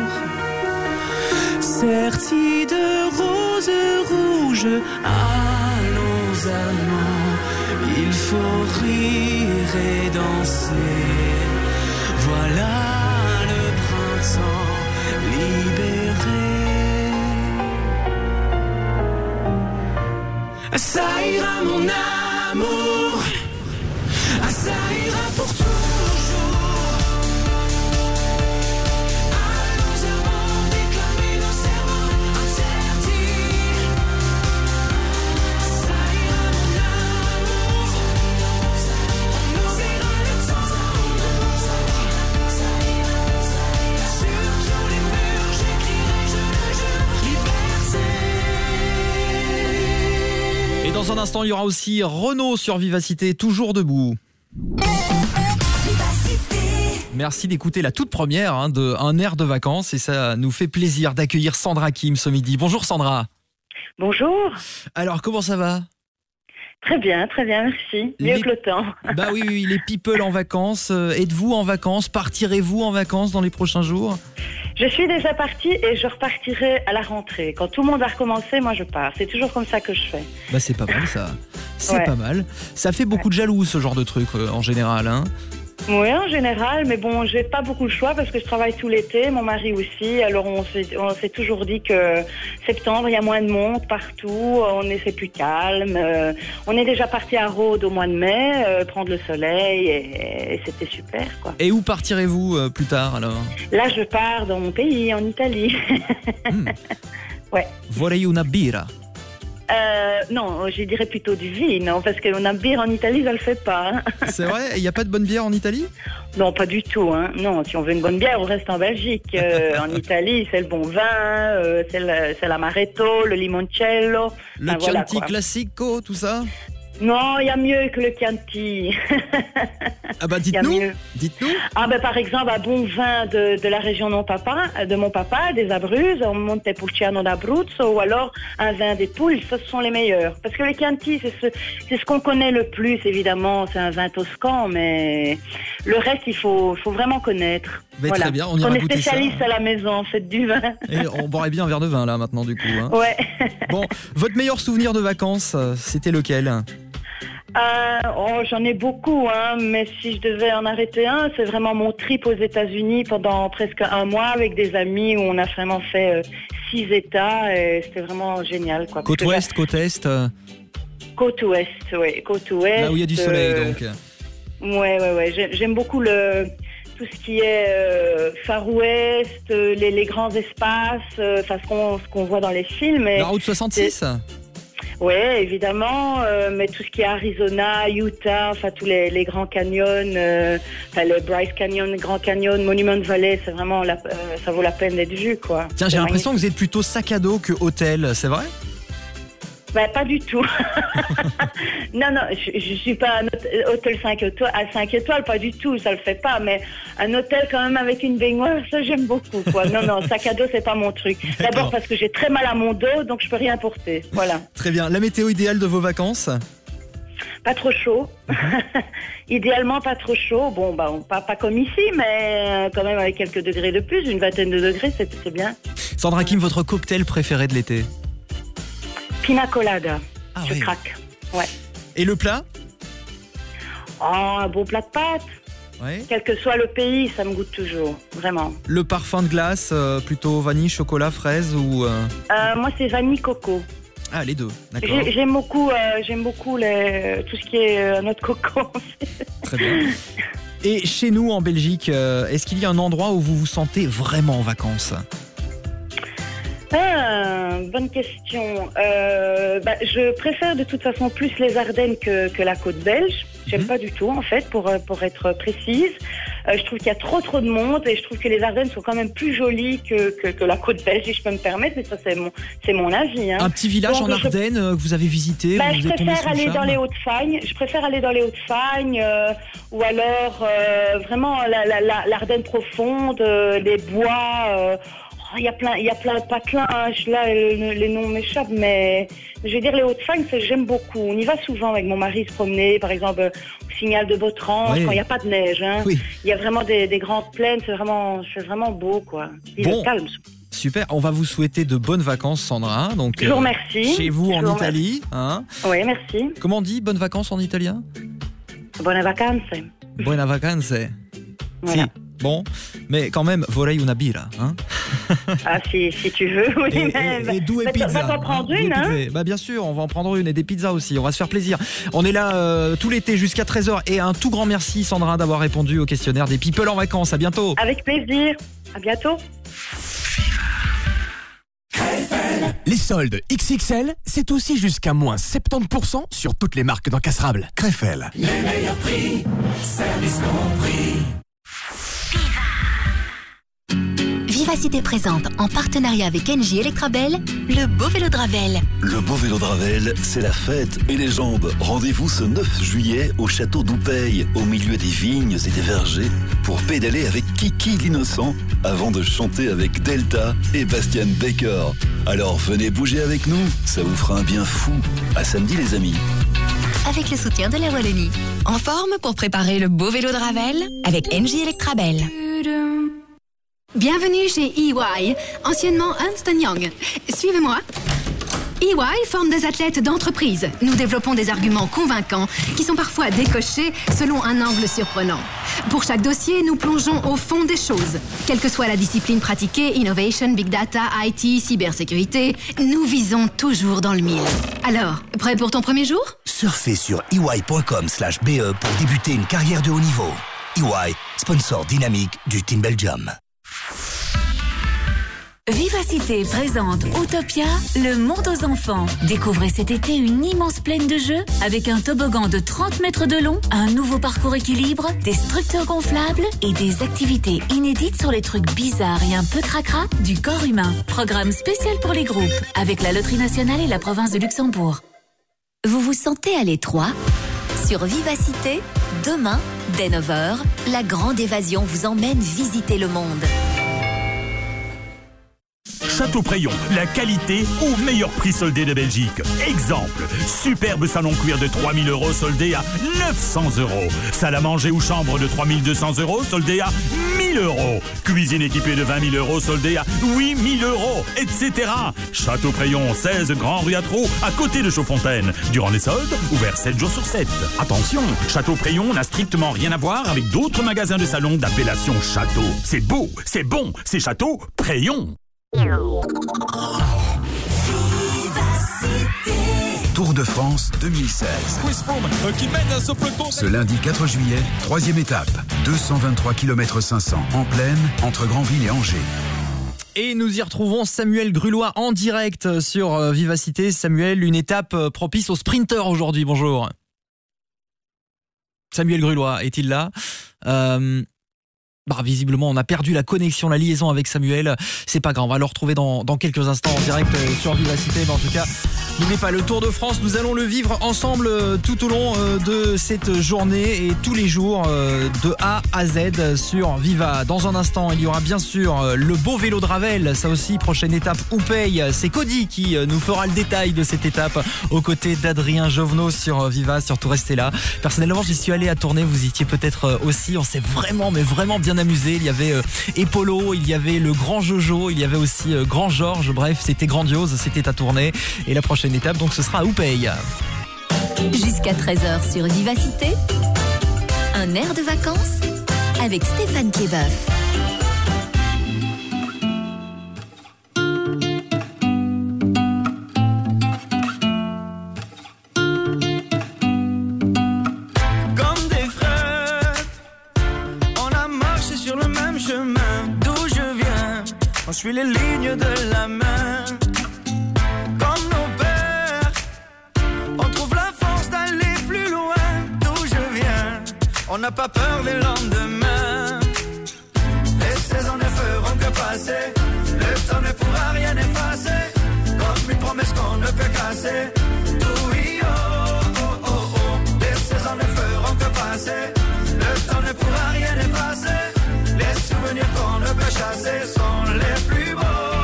Sertie de roses rouges, allons amants, il faut rire et danser. Voilà le printemps libéré. Ça ira mon amour, ça ira pour toujours. Allons amants, déclamer nos serments interdits. Ça ira mon amour, on oubliera le tambour. Sur tous les murs, j'écrirai, je le jure, liberté. Et dans un instant, il y aura aussi Renaud sur Vivacité, toujours debout. Merci d'écouter la toute première de Un air de vacances, et ça nous fait plaisir d'accueillir Sandra Kim ce midi. Bonjour Sandra. Bonjour. Alors comment ça va ? Très bien, merci. Mieux que le temps. Bah oui, les people en vacances. Êtes-vous en vacances ? Partirez-vous en vacances dans les prochains jours ? Je suis déjà partie et je repartirai à la rentrée. Quand tout le monde va recommencer, moi je pars. C'est toujours comme ça que je fais. Bah c'est pas mal ça. C'est pas mal. Ça fait beaucoup de jaloux ce genre de truc en général, hein ? Oui, en général, mais bon, j'ai pas beaucoup le choix parce que je travaille tout l'été, mon mari aussi. Alors on s'est toujours dit que septembre, il y a moins de monde partout, c'est plus calme. On est déjà parti à Rhodes au mois de mai, prendre le soleil et c'était super, quoi. Et où partirez-vous plus tard alors? Là, je pars dans mon pays, en Italie. Ouais. Vorrei una birra. Non, je dirais plutôt du vin, parce qu'une bière en Italie, ça le fait pas. Hein. C'est vrai? Il n'y a pas de bonne bière en Italie? Non, pas du tout. Hein. Non, si on veut une bonne bière, on reste en Belgique. En Italie, c'est le bon vin, c'est l'amaretto, le limoncello. Le Chianti Classico, tout ça? Non, il y a mieux que le Chianti. Ah bah dites-nous. Ah bah par exemple, un bon vin de la région de mon papa, des Abruzzes, un Montepulciano d'Abruzzo, ou alors un vin des Pouilles, ce sont les meilleurs. Parce que le Chianti, c'est ce qu'on connaît le plus, évidemment, c'est un vin toscan, mais le reste, il faut vraiment connaître. Mais voilà. Très bien, on ira goûter ça. On est spécialiste à la maison, faites du vin. Et on boirait bien un verre de vin là maintenant du coup. Hein. Ouais. Bon, votre meilleur souvenir de vacances, c'était lequel? J'en ai beaucoup, hein, mais si je devais en arrêter un, c'est vraiment mon trip aux États-Unis pendant presque un mois avec des amis où on a vraiment fait 6 États et c'était vraiment génial, quoi. Côte ouest, côte est Côte ouest, oui, côte ouest. Là où il y a du soleil, donc. Ouais. J'aime beaucoup tout ce qui est Far West, les grands espaces, ce qu'on voit dans les films. La route 66. Oui, évidemment, mais tout ce qui est Arizona, Utah, tous les grands canyons, le Bryce Canyon, Grand Canyon, Monument Valley, c'est vraiment ça vaut la peine d'être vu, quoi. Tiens, j'ai l'impression que vous êtes plutôt sac à dos que hôtel, c'est vrai? Ben, pas du tout. Non, je suis pas un hôtel 5 étoiles, pas du tout, ça le fait pas, mais un hôtel quand même avec une baignoire, ça j'aime beaucoup, quoi. Non, sac à dos, c'est pas mon truc. D'abord parce que j'ai très mal à mon dos, donc je peux rien porter, voilà. Très bien. La météo idéale de vos vacances? Pas trop chaud. Idéalement, pas trop chaud. Bon, pas comme ici, mais quand même avec quelques degrés de plus, une vingtaine de degrés, c'est bien. Sandra Kim, votre cocktail préféré de l'été? Pina colada. Je craque. Ouais. Et le plat? Un bon plat de pâtes. Ouais. Quel que soit le pays, ça me goûte toujours, vraiment. Le parfum de glace, plutôt vanille, chocolat, fraise ou... Moi, c'est vanille coco. Ah, les deux, d'accord. J'aime beaucoup tout ce qui est noix de coco. Très bien. Et chez nous, en Belgique, est-ce qu'il y a un endroit où vous vous sentez vraiment en vacances? Bonne question. Je préfère de toute façon plus les Ardennes que la côte belge. J'aime pas du tout, en fait, pour être précise. Je trouve qu'il y a trop de monde et je trouve que les Ardennes sont quand même plus jolies que la côte belge, si je peux me permettre, mais ça c'est mon avis. Hein. Un petit village en Ardennes que vous avez visité? Je préfère aller dans les Hauts-de-Fagne. Ou alors vraiment l'Ardenne profonde, les bois. Il y a plein de patelins, là les noms m'échappent, mais je veux dire les Hauts-de-Fagne, j'aime beaucoup. On y va souvent avec mon mari se promener, par exemple au Signal de Botrange, quand il n'y a pas de neige. Hein. Oui. Il y a vraiment des grandes plaines, c'est vraiment beau, quoi. Calme. Super, on va vous souhaiter de bonnes vacances, Sandra. Donc, je vous remercie. Chez vous en Italie. Hein. Oui, merci. Comment on dit bonnes vacances en italien? Buone vacanze. Buone vacanze. Voilà. Si. Bon, mais quand même, vorrei una birra. Hein. Ah, si tu veux, oui. Et due pizza. On va en prendre une, hein? Bah, bien sûr, on va en prendre une et des pizzas aussi. On va se faire plaisir. On est là tout l'été jusqu'à 13h. Et un tout grand merci, Sandra, d'avoir répondu au questionnaire des People en vacances. À bientôt. Avec plaisir. À bientôt. Les soldes XXL, c'est aussi jusqu'à moins 70% sur toutes les marques d'encastrables. Krefel. Les meilleurs prix, service compris. Vivacité présente, en partenariat avec Engie Electrabel, le beau vélo de Ravel. Le beau vélo de Ravel, c'est la fête et les jambes. Rendez-vous ce 9 juillet au château d'Oupeille, au milieu des vignes et des vergers, pour pédaler avec Kiki l'innocent, avant de chanter avec Delta et Bastian Baker. Alors venez bouger avec nous, ça vous fera un bien fou. À samedi les amis. Avec le soutien de la Wallonie. En forme pour préparer le beau vélo de Ravel avec Engie Electrabel. Bienvenue chez EY, anciennement Ernst & Young. Suivez-moi. EY forme des athlètes d'entreprise. Nous développons des arguments convaincants qui sont parfois décochés selon un angle surprenant. Pour chaque dossier, nous plongeons au fond des choses. Quelle que soit la discipline pratiquée, innovation, big data, IT, cybersécurité, nous visons toujours dans le mille. Alors, prêt pour ton premier jour ? Surfez sur ey.com/BE pour débuter une carrière de haut niveau. EY, sponsor dynamique du Team Belgium. Vivacité présente Utopia, le monde aux enfants. Découvrez cet été une immense plaine de jeux avec un toboggan de 30 mètres de long, un nouveau parcours équilibre, des structures gonflables et des activités inédites sur les trucs bizarres et un peu cracra du corps humain. Programme spécial pour les groupes avec la Loterie Nationale et la province de Luxembourg. Vous vous sentez à l'étroit ? Sur Vivacité, demain, dès 9h, la grande évasion vous emmène visiter le monde. Château Préyon, la qualité au meilleur prix soldé de Belgique. Exemple, superbe salon cuir de 3 000 € soldé à 900 €. Salle à manger ou chambre de 3 200 € soldé à 1 000 €. Cuisine équipée de 20 000 € soldé à 8 000 €, etc. Château Préyon, 16 Grand Rue Atro, à côté de Chaudfontaine. Durant les soldes, ouvert 7 jours sur 7. Attention, Château Préyon n'a strictement rien à voir avec d'autres magasins de salon d'appellation Château. C'est beau, c'est bon, c'est Château Préyon. Tour de France 2016. Qui mène à ce peloton. Ce lundi 4 juillet, 3e étape, 223 km 500 en plaine entre Granville et Angers. Et nous y retrouvons Samuel Grulois en direct sur Vivacité. Samuel, une étape propice aux sprinteurs aujourd'hui. Bonjour. Samuel Grulois, est-il là ? Visiblement, on a perdu la connexion, la liaison avec Samuel. C'est pas grave, on va le retrouver dans quelques instants en direct sur Vivacité. Mais en tout cas, n'oubliez pas, le Tour de France, nous allons le vivre ensemble tout au long de cette journée et tous les jours de A à Z sur Viva. Dans un instant, il y aura bien sûr le beau vélo de Ravel. Ça aussi, prochaine étape, Oupeil. C'est Cody qui nous fera le détail de cette étape aux côtés d'Adrien Jovenot sur Viva. Surtout, restez là. Personnellement, j'y suis allé à Tournai. Vous y étiez peut-être aussi. On s'est vraiment bien amusé. Il y avait Epolo, il y avait le Grand Jojo, il y avait aussi Grand Georges. Bref, c'était grandiose, c'était à Tournai. Et la prochaine étape, donc, ce sera à Oupeil. Jusqu'à 13h sur Vivacité, un air de vacances avec Stéphane Québeuf. Je suis les lignes de la main. Comme nos pères, on trouve la force d'aller plus loin. D'où je viens, on n'a pas peur des lendemains. Les saisons ne feront que passer. Le temps ne pourra rien effacer. Comme une promesse qu'on ne peut casser. Tout y oh. Les saisons ne feront que passer. Le temps ne pourra rien effacer. Les souvenirs qu'on ne peut chasser sont les plus beaux.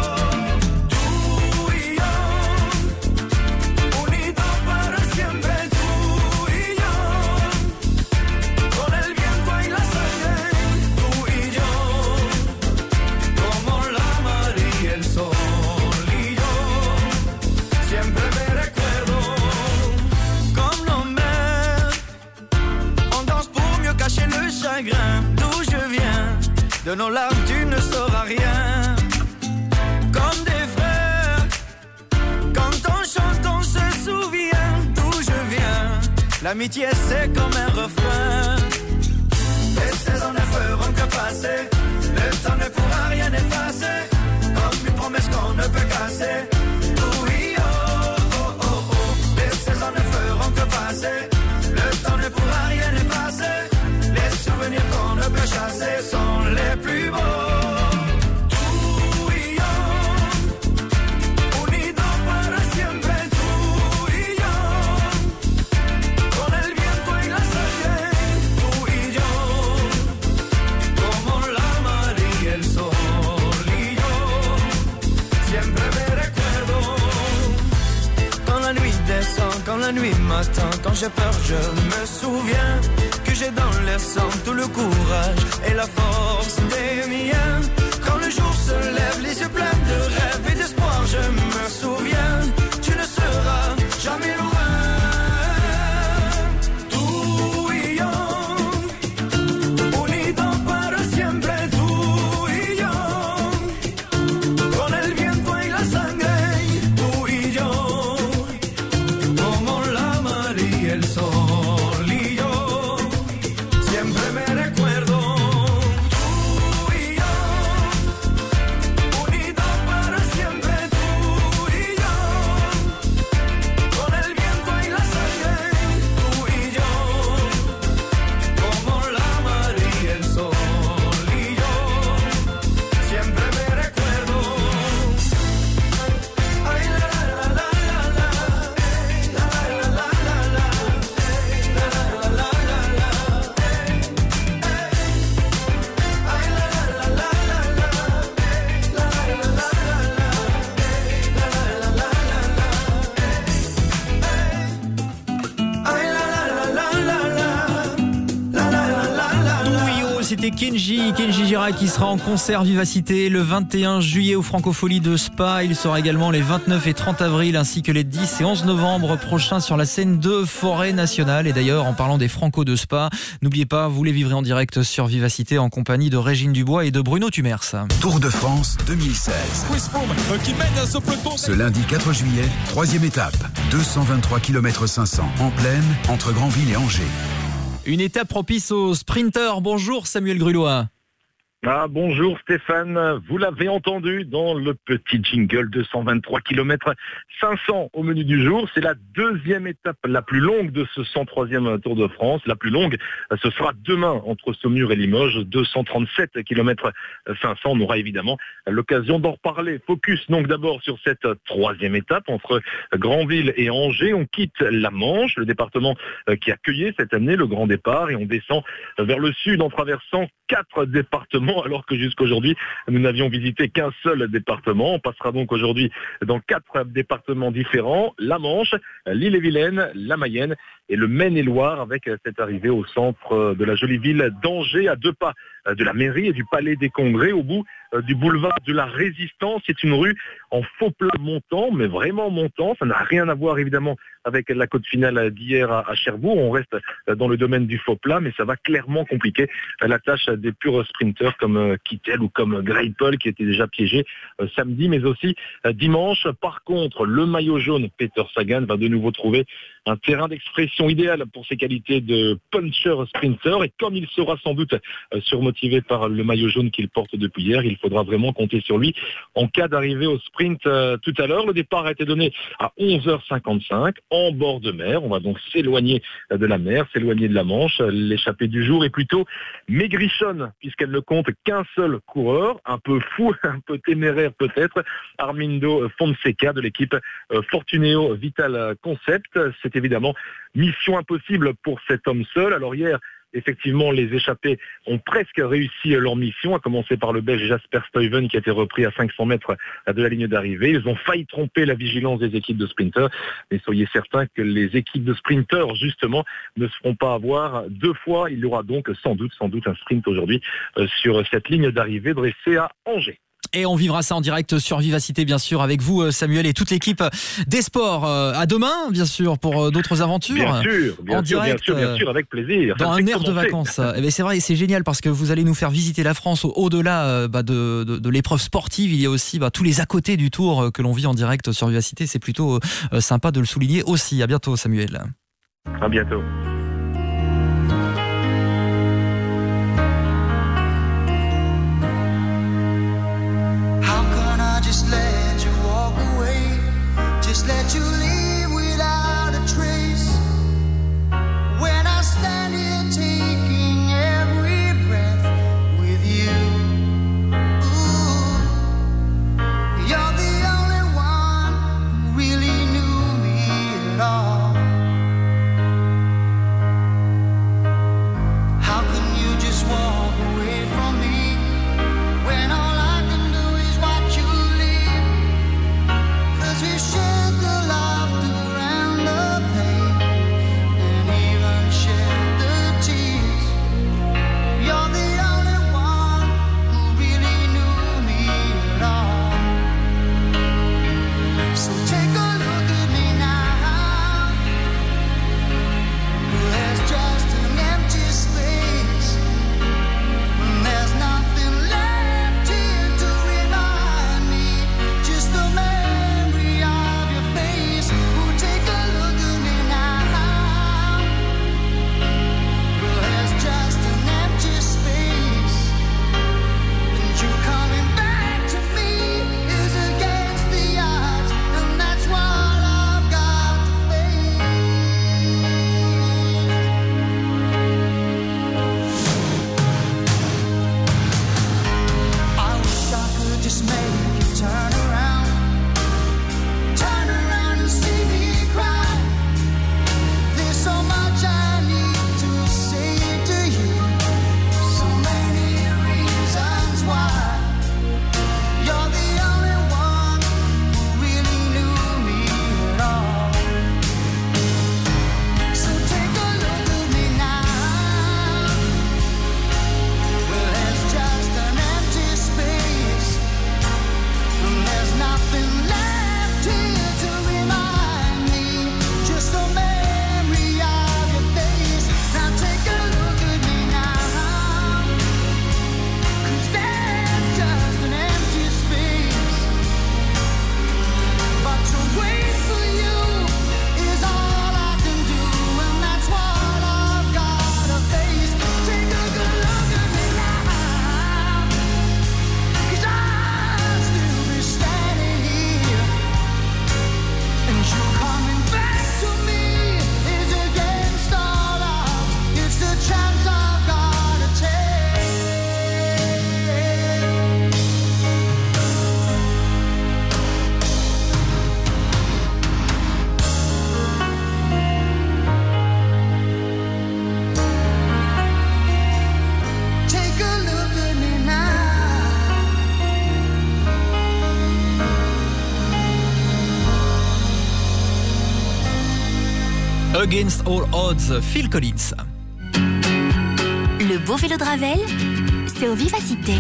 Tú y yo, unidos para siempre. Tú y yo, con el viento y la sangre. Tú y yo, como la mar y el sol. Y yo, siempre me recuerdo. Comme nos mères, on danse pour mieux cacher le chagrin. D'où je viens, de nos larmes tu ne sauras rien. Comme des frères, quand on chante on se souvient. D'où je viens, l'amitié c'est comme un refrain. Les saisons ne feront que passer. Le temps ne pourra rien effacer. Comme une promesse qu'on ne peut casser. Oui, oh. Les saisons ne feront que passer. Le temps ne pourra rien effacer. Les souvenirs qu'on ne peut chasser sont les plus beaux. Tú y yo, unidos para siempre. Tú y yo, con el viento y la sangre. Tú y yo, como la mar y el sol. Y yo, siempre me recuerdo. Quand la nuit descend, quand la nuit m'attend, quand j'ai peur, je me souviens que j'ai dans le sang tout le courage et la force des miens. Quand le jour se lève, les yeux pleins de rêve et d'espoir, je me souviens, tu ne c'était Kenji Girac qui sera en concert Vivacité le 21 juillet au Francophonie de Spa. Il sera également les 29 et 30 avril ainsi que les 10 et 11 novembre prochains sur la scène de Forêt Nationale. Et d'ailleurs, en parlant des Franco de Spa, n'oubliez pas, vous les vivrez en direct sur Vivacité en compagnie de Régine Dubois et de Bruno Tumers. Tour de France 2016. Qui mène à ce peloton. Ce lundi 4 juillet, 3e étape, 223 km 500 en plaine entre Granville et Angers. Une étape propice aux sprinteurs. Bonjour Samuel Grulois. Bonjour Stéphane, vous l'avez entendu dans le petit jingle, 223 km 500 au menu du jour. C'est la deuxième étape la plus longue de ce 103e Tour de France. La plus longue, ce sera demain entre Saumur et Limoges, 237 km 500. On aura évidemment l'occasion d'en reparler. Focus donc d'abord sur cette troisième étape entre Granville et Angers. On quitte la Manche, le département qui accueillait cette année le grand départ, et on descend vers le sud en traversant 4 départements, alors que jusqu'aujourd'hui, nous n'avions visité qu'un seul département. On passera donc aujourd'hui dans 4 départements différents, la Manche, l'Ille-et-Vilaine, la Mayenne et le Maine-et-Loire, avec cette arrivée au centre de la jolie ville d'Angers, à 2 pas de la mairie et du Palais des Congrès, au bout du boulevard de la Résistance. C'est une rue en faux plat montant, mais vraiment montant. Ça n'a rien à voir évidemment avec la côte finale d'hier à Cherbourg. On reste dans le domaine du faux plat, mais ça va clairement compliquer la tâche des purs sprinteurs comme Kittel ou comme Greipel, qui étaient déjà piégés samedi, mais aussi dimanche. Par contre, le maillot jaune, Peter Sagan, va de nouveau trouver un terrain d'expression idéal pour ses qualités de puncher sprinter, et comme il sera sans doute surmotivé par le maillot jaune qu'il porte depuis hier, il faudra vraiment compter sur lui en cas d'arrivée au sprint tout à l'heure. Le départ a été donné à 11h55 en bord de mer. On va donc s'éloigner de la mer, s'éloigner de la Manche. L'échappée du jour est plutôt maigrichonne puisqu'elle ne compte qu'un seul coureur, un peu fou, un peu téméraire peut-être, Armindo Fonseca de l'équipe Fortuneo Vital Concept. C'est évidemment mission impossible pour cet homme seul. Alors hier, effectivement, les échappés ont presque réussi leur mission, à commencer par le Belge Jasper Stuyven qui a été repris à 500 mètres de la ligne d'arrivée. Ils ont failli tromper la vigilance des équipes de sprinteurs, mais soyez certains que les équipes de sprinteurs, justement, ne se feront pas avoir 2 fois. Il y aura donc sans doute un sprint aujourd'hui sur cette ligne d'arrivée dressée à Angers. Et on vivra ça en direct sur Vivacité, bien sûr, avec vous, Samuel, et toute l'équipe des sports. À demain, bien sûr, pour d'autres aventures. Bien sûr, avec plaisir. Dans un air de vacances. Et bien, c'est vrai, et c'est génial parce que vous allez nous faire visiter la France au-delà de l'épreuve sportive. Il y a aussi tous les à côté du Tour que l'on vit en direct sur Vivacité. C'est plutôt sympa de le souligner aussi. À bientôt, Samuel. À bientôt. Just let you walk away, just let you leave without a trace. When I stand here taking every breath with you, ooh, you're the only one who really knew me at all. How can you just walk away from me when all I can do is watch you? We shared the laughter Against All Odds, Phil Collins. Le beau vélo de Ravel, c'est au Vivacité.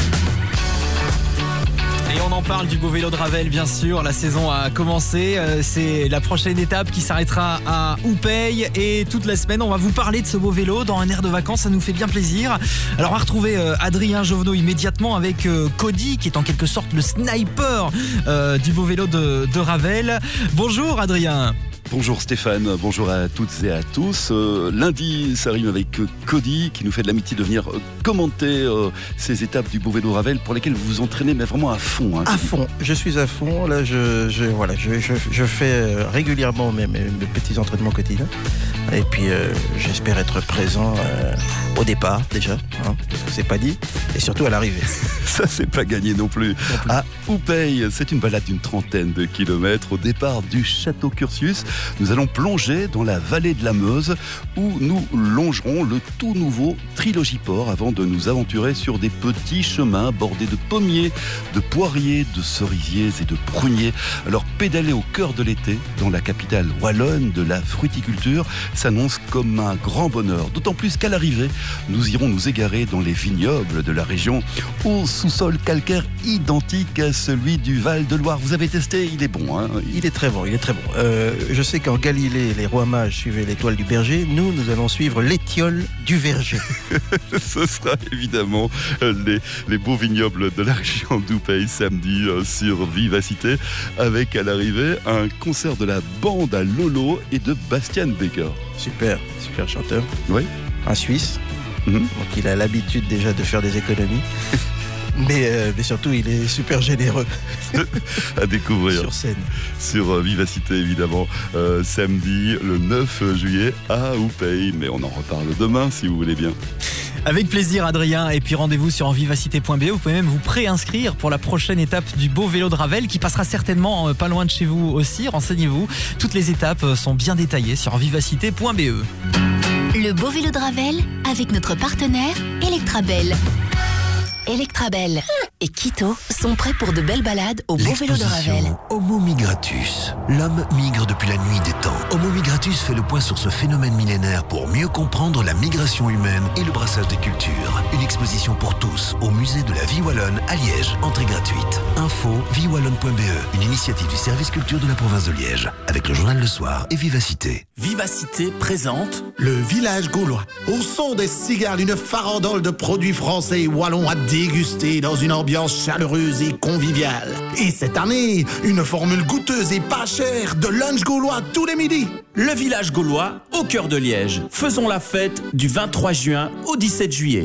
Et on en parle du beau vélo de Ravel, bien sûr. La saison a commencé. C'est la prochaine étape qui s'arrêtera à Houpeil. Et toute la semaine, on va vous parler de ce beau vélo dans un air de vacances. Ça nous fait bien plaisir. Alors, on va retrouver Adrien Jovenot immédiatement avec Cody, qui est en quelque sorte le sniper du beau vélo de Ravel. Bonjour, Adrien. Bonjour Stéphane, bonjour à toutes et à tous. Lundi, ça rime avec Cody qui nous fait de l'amitié de venir commenter ces étapes du beau vélo Ravel pour lesquelles vous vous entraînez mais vraiment à fond. À fond, je suis à fond. Là, je fais régulièrement mes petits entraînements quotidiens. Et puis, j'espère être présent au départ déjà, parce que c'est pas dit, et surtout à l'arrivée. Ça, c'est pas gagné non plus. À Houpeil, c'est une balade d'une 30aine de kilomètres au départ du Château Curtius. Nous allons plonger dans la vallée de la Meuse où nous longerons le tout nouveau Trilogie-Port avant de nous aventurer sur des petits chemins bordés de pommiers, de poiriers, de cerisiers et de pruniers. Alors pédaler au cœur de l'été dans la capitale wallonne de la fruticulture s'annonce comme un grand bonheur. D'autant plus qu'à l'arrivée, nous irons nous égarer dans les vignobles de la région au sous-sol calcaire identique à celui du Val-de-Loire. Vous avez testé, il est bon, hein? Il est très bon, il est très bon. Je sais qu'en Galilée, les rois mages suivaient l'étoile du berger. Nous allons suivre l'étiole du verger. Ce sera évidemment les beaux vignobles de la région d'Houpeil samedi sur Vivacité, avec à l'arrivée un concert de la bande à Lolo et de Bastian Becker. Super chanteur. Oui. Un Suisse. Donc il a l'habitude déjà de faire des économies. Mais surtout, il est super généreux. À découvrir sur scène. Sur Vivacité, évidemment, samedi, le 9 juillet à Houpeil. Mais on en reparle demain, si vous voulez bien. Avec plaisir, Adrien. Et puis rendez-vous sur envivacité.be. Vous pouvez même vous préinscrire pour la prochaine étape du beau vélo de Ravel qui passera certainement pas loin de chez vous aussi. Renseignez-vous. Toutes les étapes sont bien détaillées sur envivacité.be. Le beau vélo de Ravel avec notre partenaire Electrabel. Electrabel et Quito sont prêts pour de belles balades au beau vélo de Ravel. Homo migratus. L'homme migre depuis la nuit des temps. Homo migratus fait le point sur ce phénomène millénaire pour mieux comprendre la migration humaine et le brassage des cultures. Une exposition pour tous au musée de la vie wallonne à Liège. Entrée gratuite. Info viewallonne.be. Une initiative du service culture de la province de Liège avec le journal Le Soir et Vivacité. Vivacité présente le village gaulois. Au son des cigares, une farandole de produits français et wallons à déguster dans une ambiance chaleureuse et conviviale. Et cette année, une formule goûteuse et pas chère de lunch gaulois tous les midis. Le village gaulois au cœur de Liège. Faisons la fête du 23 juin au 17 juillet.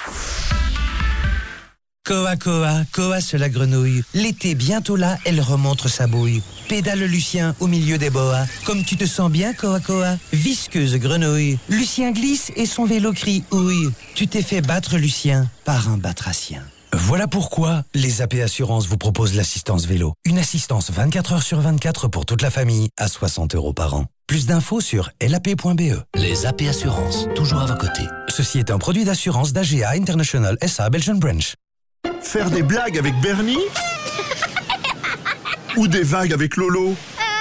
Koa sur la grenouille. L'été bientôt là, elle remontre sa bouille. Pédale Lucien au milieu des boas. Comme tu te sens bien, Koa. Visqueuse grenouille. Lucien glisse et son vélo crie ouille. Tu t'es fait battre, Lucien, par un batracien. Voilà pourquoi les AP Assurances vous proposent l'assistance vélo. Une assistance 24 heures sur 24 pour toute la famille à 60 € par an. Plus d'infos sur lap.be. Les AP Assurances, toujours à vos côtés. Ceci est un produit d'assurance d'AGA International SA Belgian Branch. Faire des blagues avec Bernie ou des vagues avec Lolo.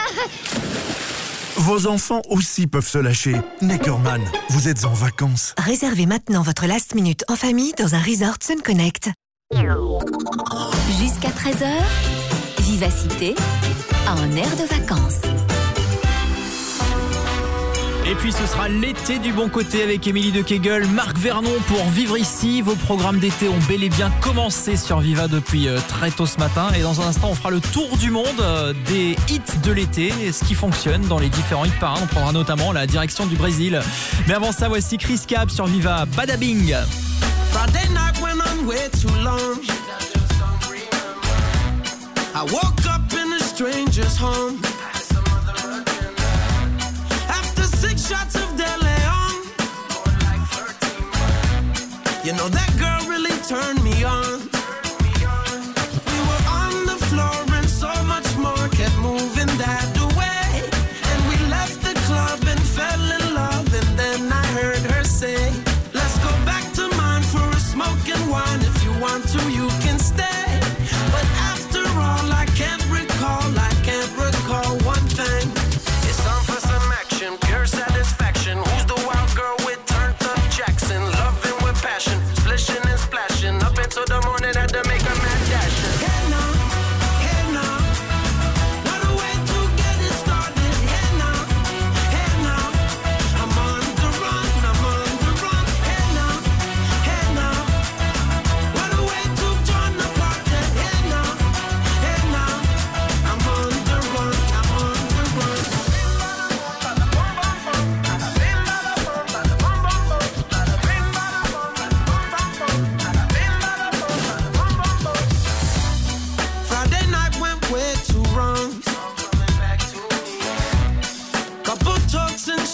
Vos enfants aussi peuvent se lâcher. Neckerman, vous êtes en vacances. Réservez maintenant votre last minute en famille dans un resort Sun Connect. Jusqu'à 13h, Vivacité a un air de vacances. Et puis ce sera l'été du bon côté avec Émilie de Kegel, Marc Vernon pour Vivre ici. Vos programmes d'été ont bel et bien commencé sur Viva depuis très tôt ce matin. Et dans un instant, on fera le tour du monde des hits de l'été, ce qui fonctionne dans les différents hits parades. On prendra notamment la direction du Brésil. Mais avant ça, voici Chris Cab sur Viva, Badabing. Friday night went on way too long. I woke up in a stranger's home. After 6 shots of De Leon, you know that girl really turned me on. We were on the floor and so much more kept moving that way. And we left the club and fell in love. And then I heard her say, let's go back to mine for a smoke and wine. If you want to, you can stay. But after all, I can't recall one thing. It's time for some action, pure satisfaction.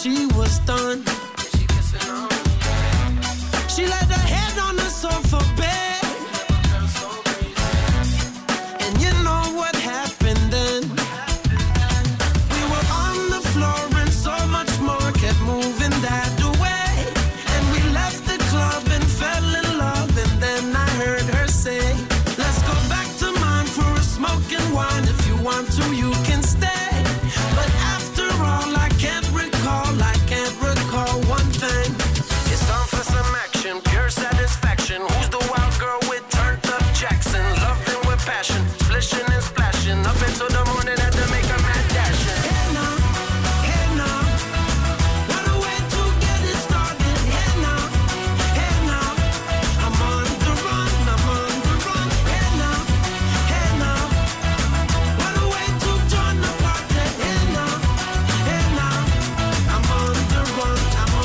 she was done. She laid her head on the sofa bed, and you know what happened then. We were on the floor and so much more kept moving that way, and we left the club and fell in love, and then I heard her say, let's go back to mine for a smoke and wine. If you want to, you can stay, but after all, I can't recall one thing. It's time for some action, pure satisfaction. Who's the wild girl with turned up Jackson? Loving with passion, splishing and splashing, up until the morning had to make a mad dashing. Hey now, what a way to get it started. Hey now, I'm on the run. Hey now, what a way to join the party. Hey now, I'm on the run.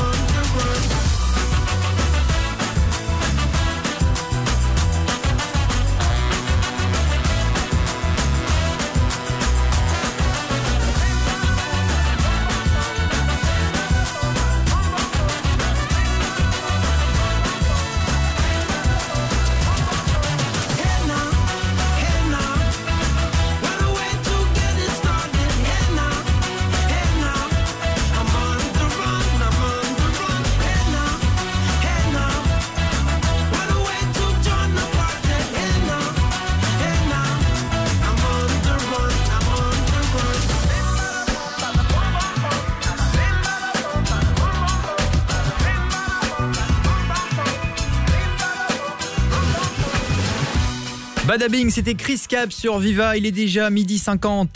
Badabing, c'était Chris Cap sur Viva, il est déjà 12h50.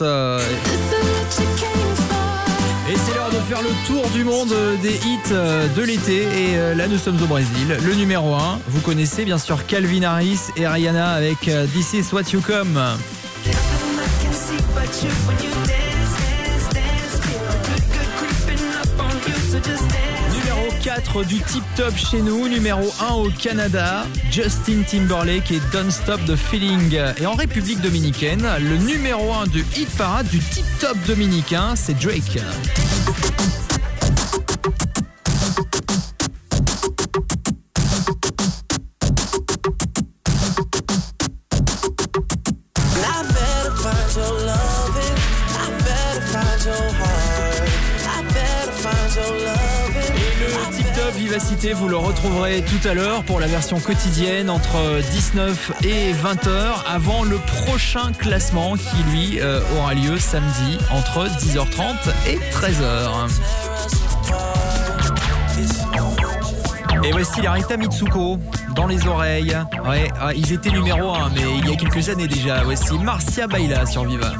Et c'est l'heure de faire le tour du monde des hits de l'été. Et là, nous sommes au Brésil. Le numéro 1, vous connaissez bien sûr Calvin Harris et Rihanna avec This Is What You Come. Numéro 4 du Tip Top chez nous, numéro 1 au Canada, Justin Timberlake et Don't Stop the Feeling. Et en République Dominicaine, le numéro 1 du hit parade du Tip Top dominicain, c'est Drake. Vivacité, vous le retrouverez tout à l'heure pour la version quotidienne entre 19 et 20h avant le prochain classement qui lui aura lieu samedi entre 10h30 et 13h. Et voici la Rita Mitsuko dans les oreilles. Ouais, ils étaient numéro 1 mais il y a quelques années déjà. Voici Marcia Baila sur Viva.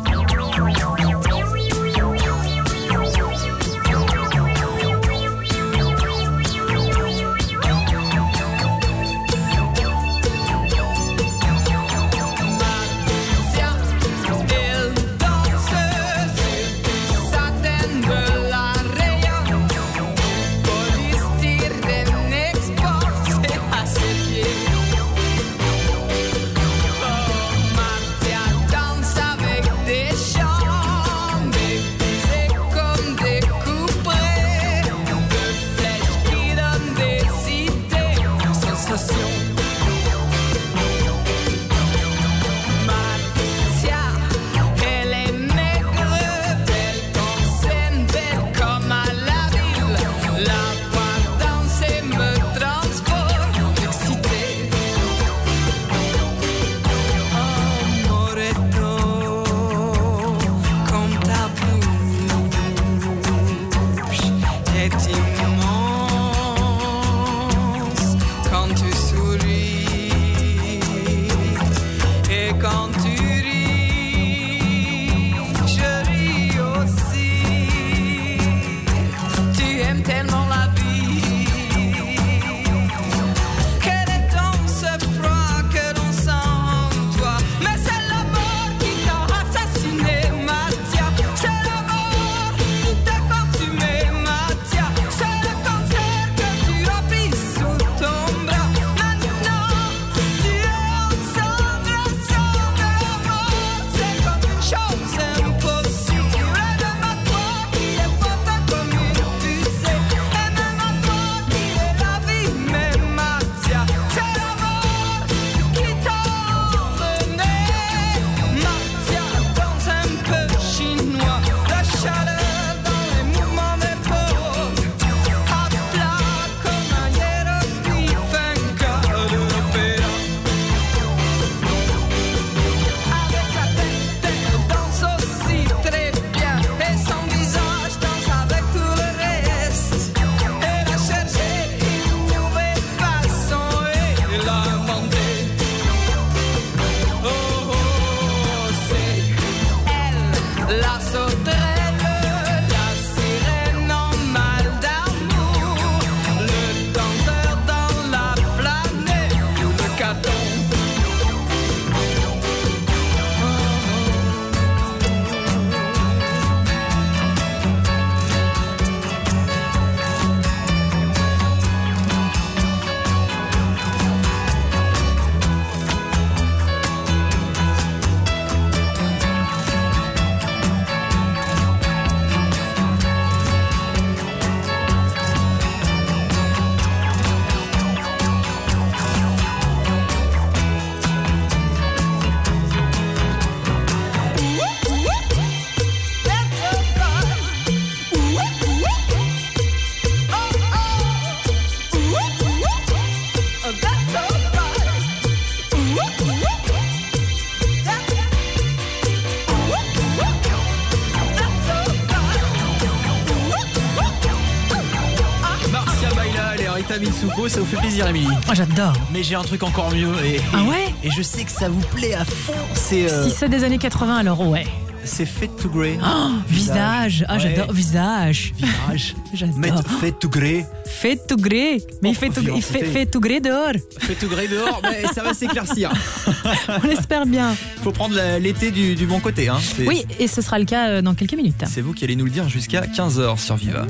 Rita Mitsuko, ça vous fait plaisir, Émilie? Moi, j'adore. Mais j'ai un truc encore mieux. Ah ouais? Et je sais que ça vous plaît à fond. Si c'est des années 80, alors ouais. C'est Fade to Grey. Oh, visage. Ah, j'adore. Visage. J'adore. Fade to Grey. Fade to Grey. Mais il fait tout grey dehors. Fade to Grey dehors, mais ça va s'éclaircir. On espère bien. Faut prendre l'été du bon côté. Hein. Oui, et ce sera le cas dans quelques minutes. C'est vous qui allez nous le dire jusqu'à 15h sur Viva.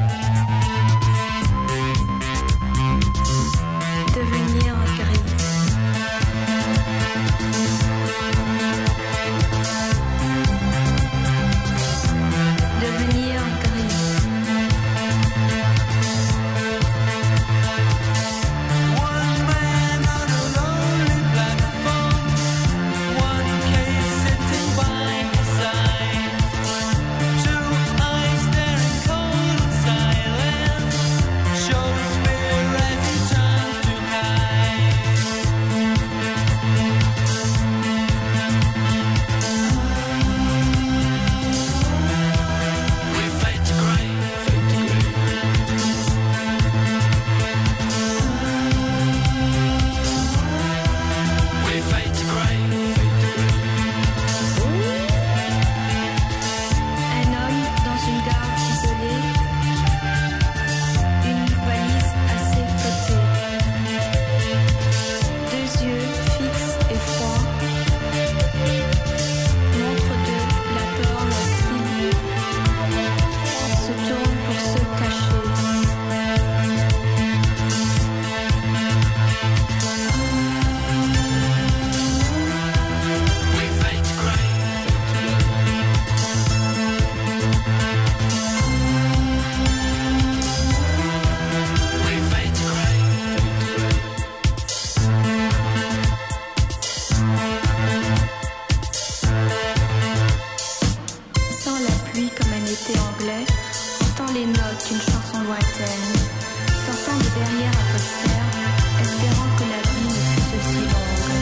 Devenir gris. Devenir gris. One man on a lonely platform, one case sitting by his side, two eyes staring cold and silent, shows fear as he turns to hide. We fade to grey, fade to grey. We fade to grey, fade to grey. Un homme dans une gare isolée, une valise à ses côtés, deux yeux fixes et froids, montre de la peur lascive, il se tourne pour se cacher. We fade to grey, fade to grey. We fade to grey, fade to grey. Sans la pluie comme un été anglais, entend les notes d'une chanson lointaine, sortant de derrière un poster, espérant que la vie ne fût aussi longue.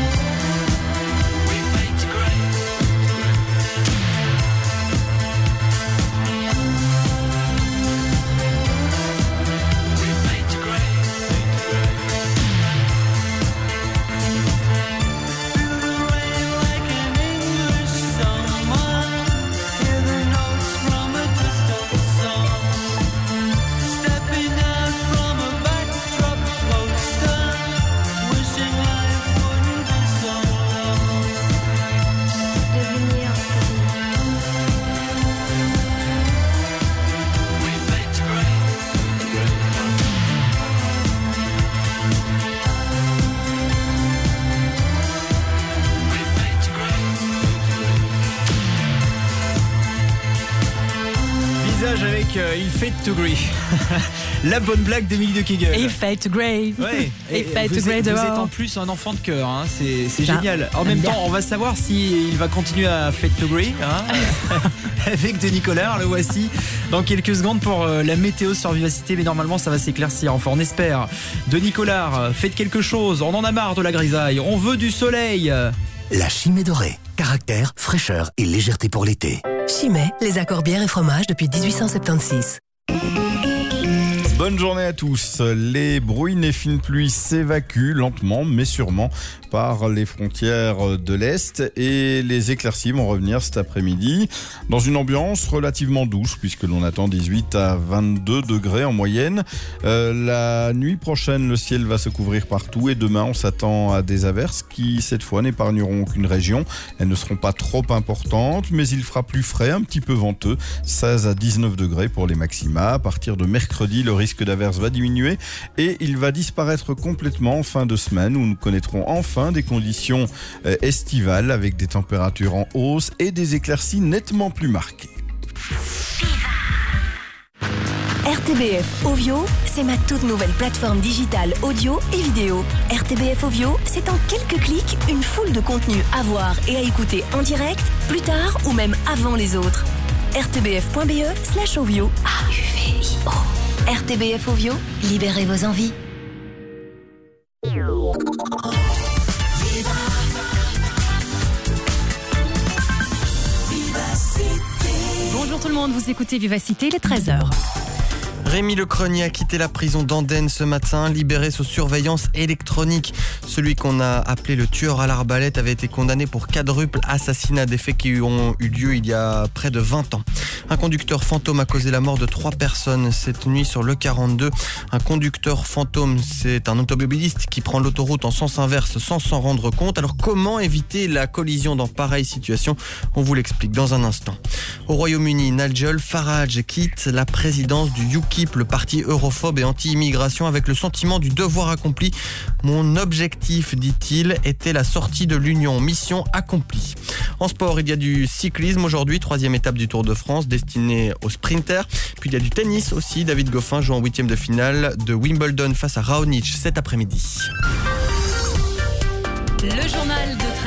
We fade to grey. We fade to grey, fade to grey. Feel the rain like an English summer. Hear the notes from a distant song. Stepping out from a backdrop poster, wishing life wouldn't be so long. Devenir gris. We fade to grey, fade to grey. We fade to grey, fade to grey. Visage avec Il Fade to Grey. La bonne blague d'Émilie de Kegel. Et il fade to grey. Ouais. Et fade to vous grey êtes dehors. en plus un enfant de cœur, hein. C'est Ça, génial. En j'aime même bien. temps, on va savoir s'il va continuer à Fade to Grey, hein, avec Denis Collard, le voici dans quelques secondes pour la météo sur Vivacité, mais normalement ça va s'éclaircir, enfin on espère. Denis Collard, faites quelque chose, on en a marre de la grisaille, on veut du soleil. La Chimay dorée. Caractère, fraîcheur et légèreté pour l'été. Chimay, les accords bière et fromage depuis 1876. Bonne journée à tous. Les bruines et fines pluies s'évacuent lentement mais sûrement par les frontières de l'Est et les éclaircies vont revenir cet après-midi dans une ambiance relativement douce puisque l'on attend 18 à 22 degrés en moyenne. La nuit prochaine, le ciel va se couvrir partout et demain on s'attend à des averses qui cette fois n'épargneront aucune région. Elles ne seront pas trop importantes mais il fera plus frais, un petit peu venteux, 16 à 19 degrés pour les maxima. À partir de mercredi, le risque d'averse va diminuer et il va disparaître complètement en fin de semaine où nous connaîtrons enfin des conditions estivales avec des températures en hausse et des éclaircies nettement plus marquées. RTBF Ovio, c'est ma toute nouvelle plateforme digitale audio et vidéo. RTBF Ovio, c'est en quelques clics une foule de contenus à voir et à écouter en direct, plus tard ou même avant les autres. rtbf.be/ovio. AUVIO. RTBF Ovio, libérez vos envies. Bonjour tout le monde, vous écoutez Vivacité, il est 13h. Rémi Lecrenier a quitté la prison d'Andenne ce matin, libéré sous surveillance électronique. Celui qu'on a appelé le tueur à l'arbalète avait été condamné pour quadruple assassinat, des faits qui ont eu lieu il y a près de 20 ans. Un conducteur fantôme a causé la mort de 3 personnes cette nuit sur le 42. Un conducteur fantôme, c'est un automobiliste qui prend l'autoroute en sens inverse sans s'en rendre compte. Alors comment éviter la collision dans pareille situation ? On vous l'explique dans un instant. Au Royaume-Uni, Nigel Farage quitte la présidence du UKIP, le parti europhobe et anti-immigration, avec le sentiment du devoir accompli. Mon objectif, dit-il, était la sortie de l'Union. Mission accomplie. En sport, il y a du cyclisme aujourd'hui, 3e étape du Tour de France destinée aux sprinters. Puis il y a du tennis aussi. David Goffin joue en 8e de finale de Wimbledon face à Raonic cet après-midi. Le journal de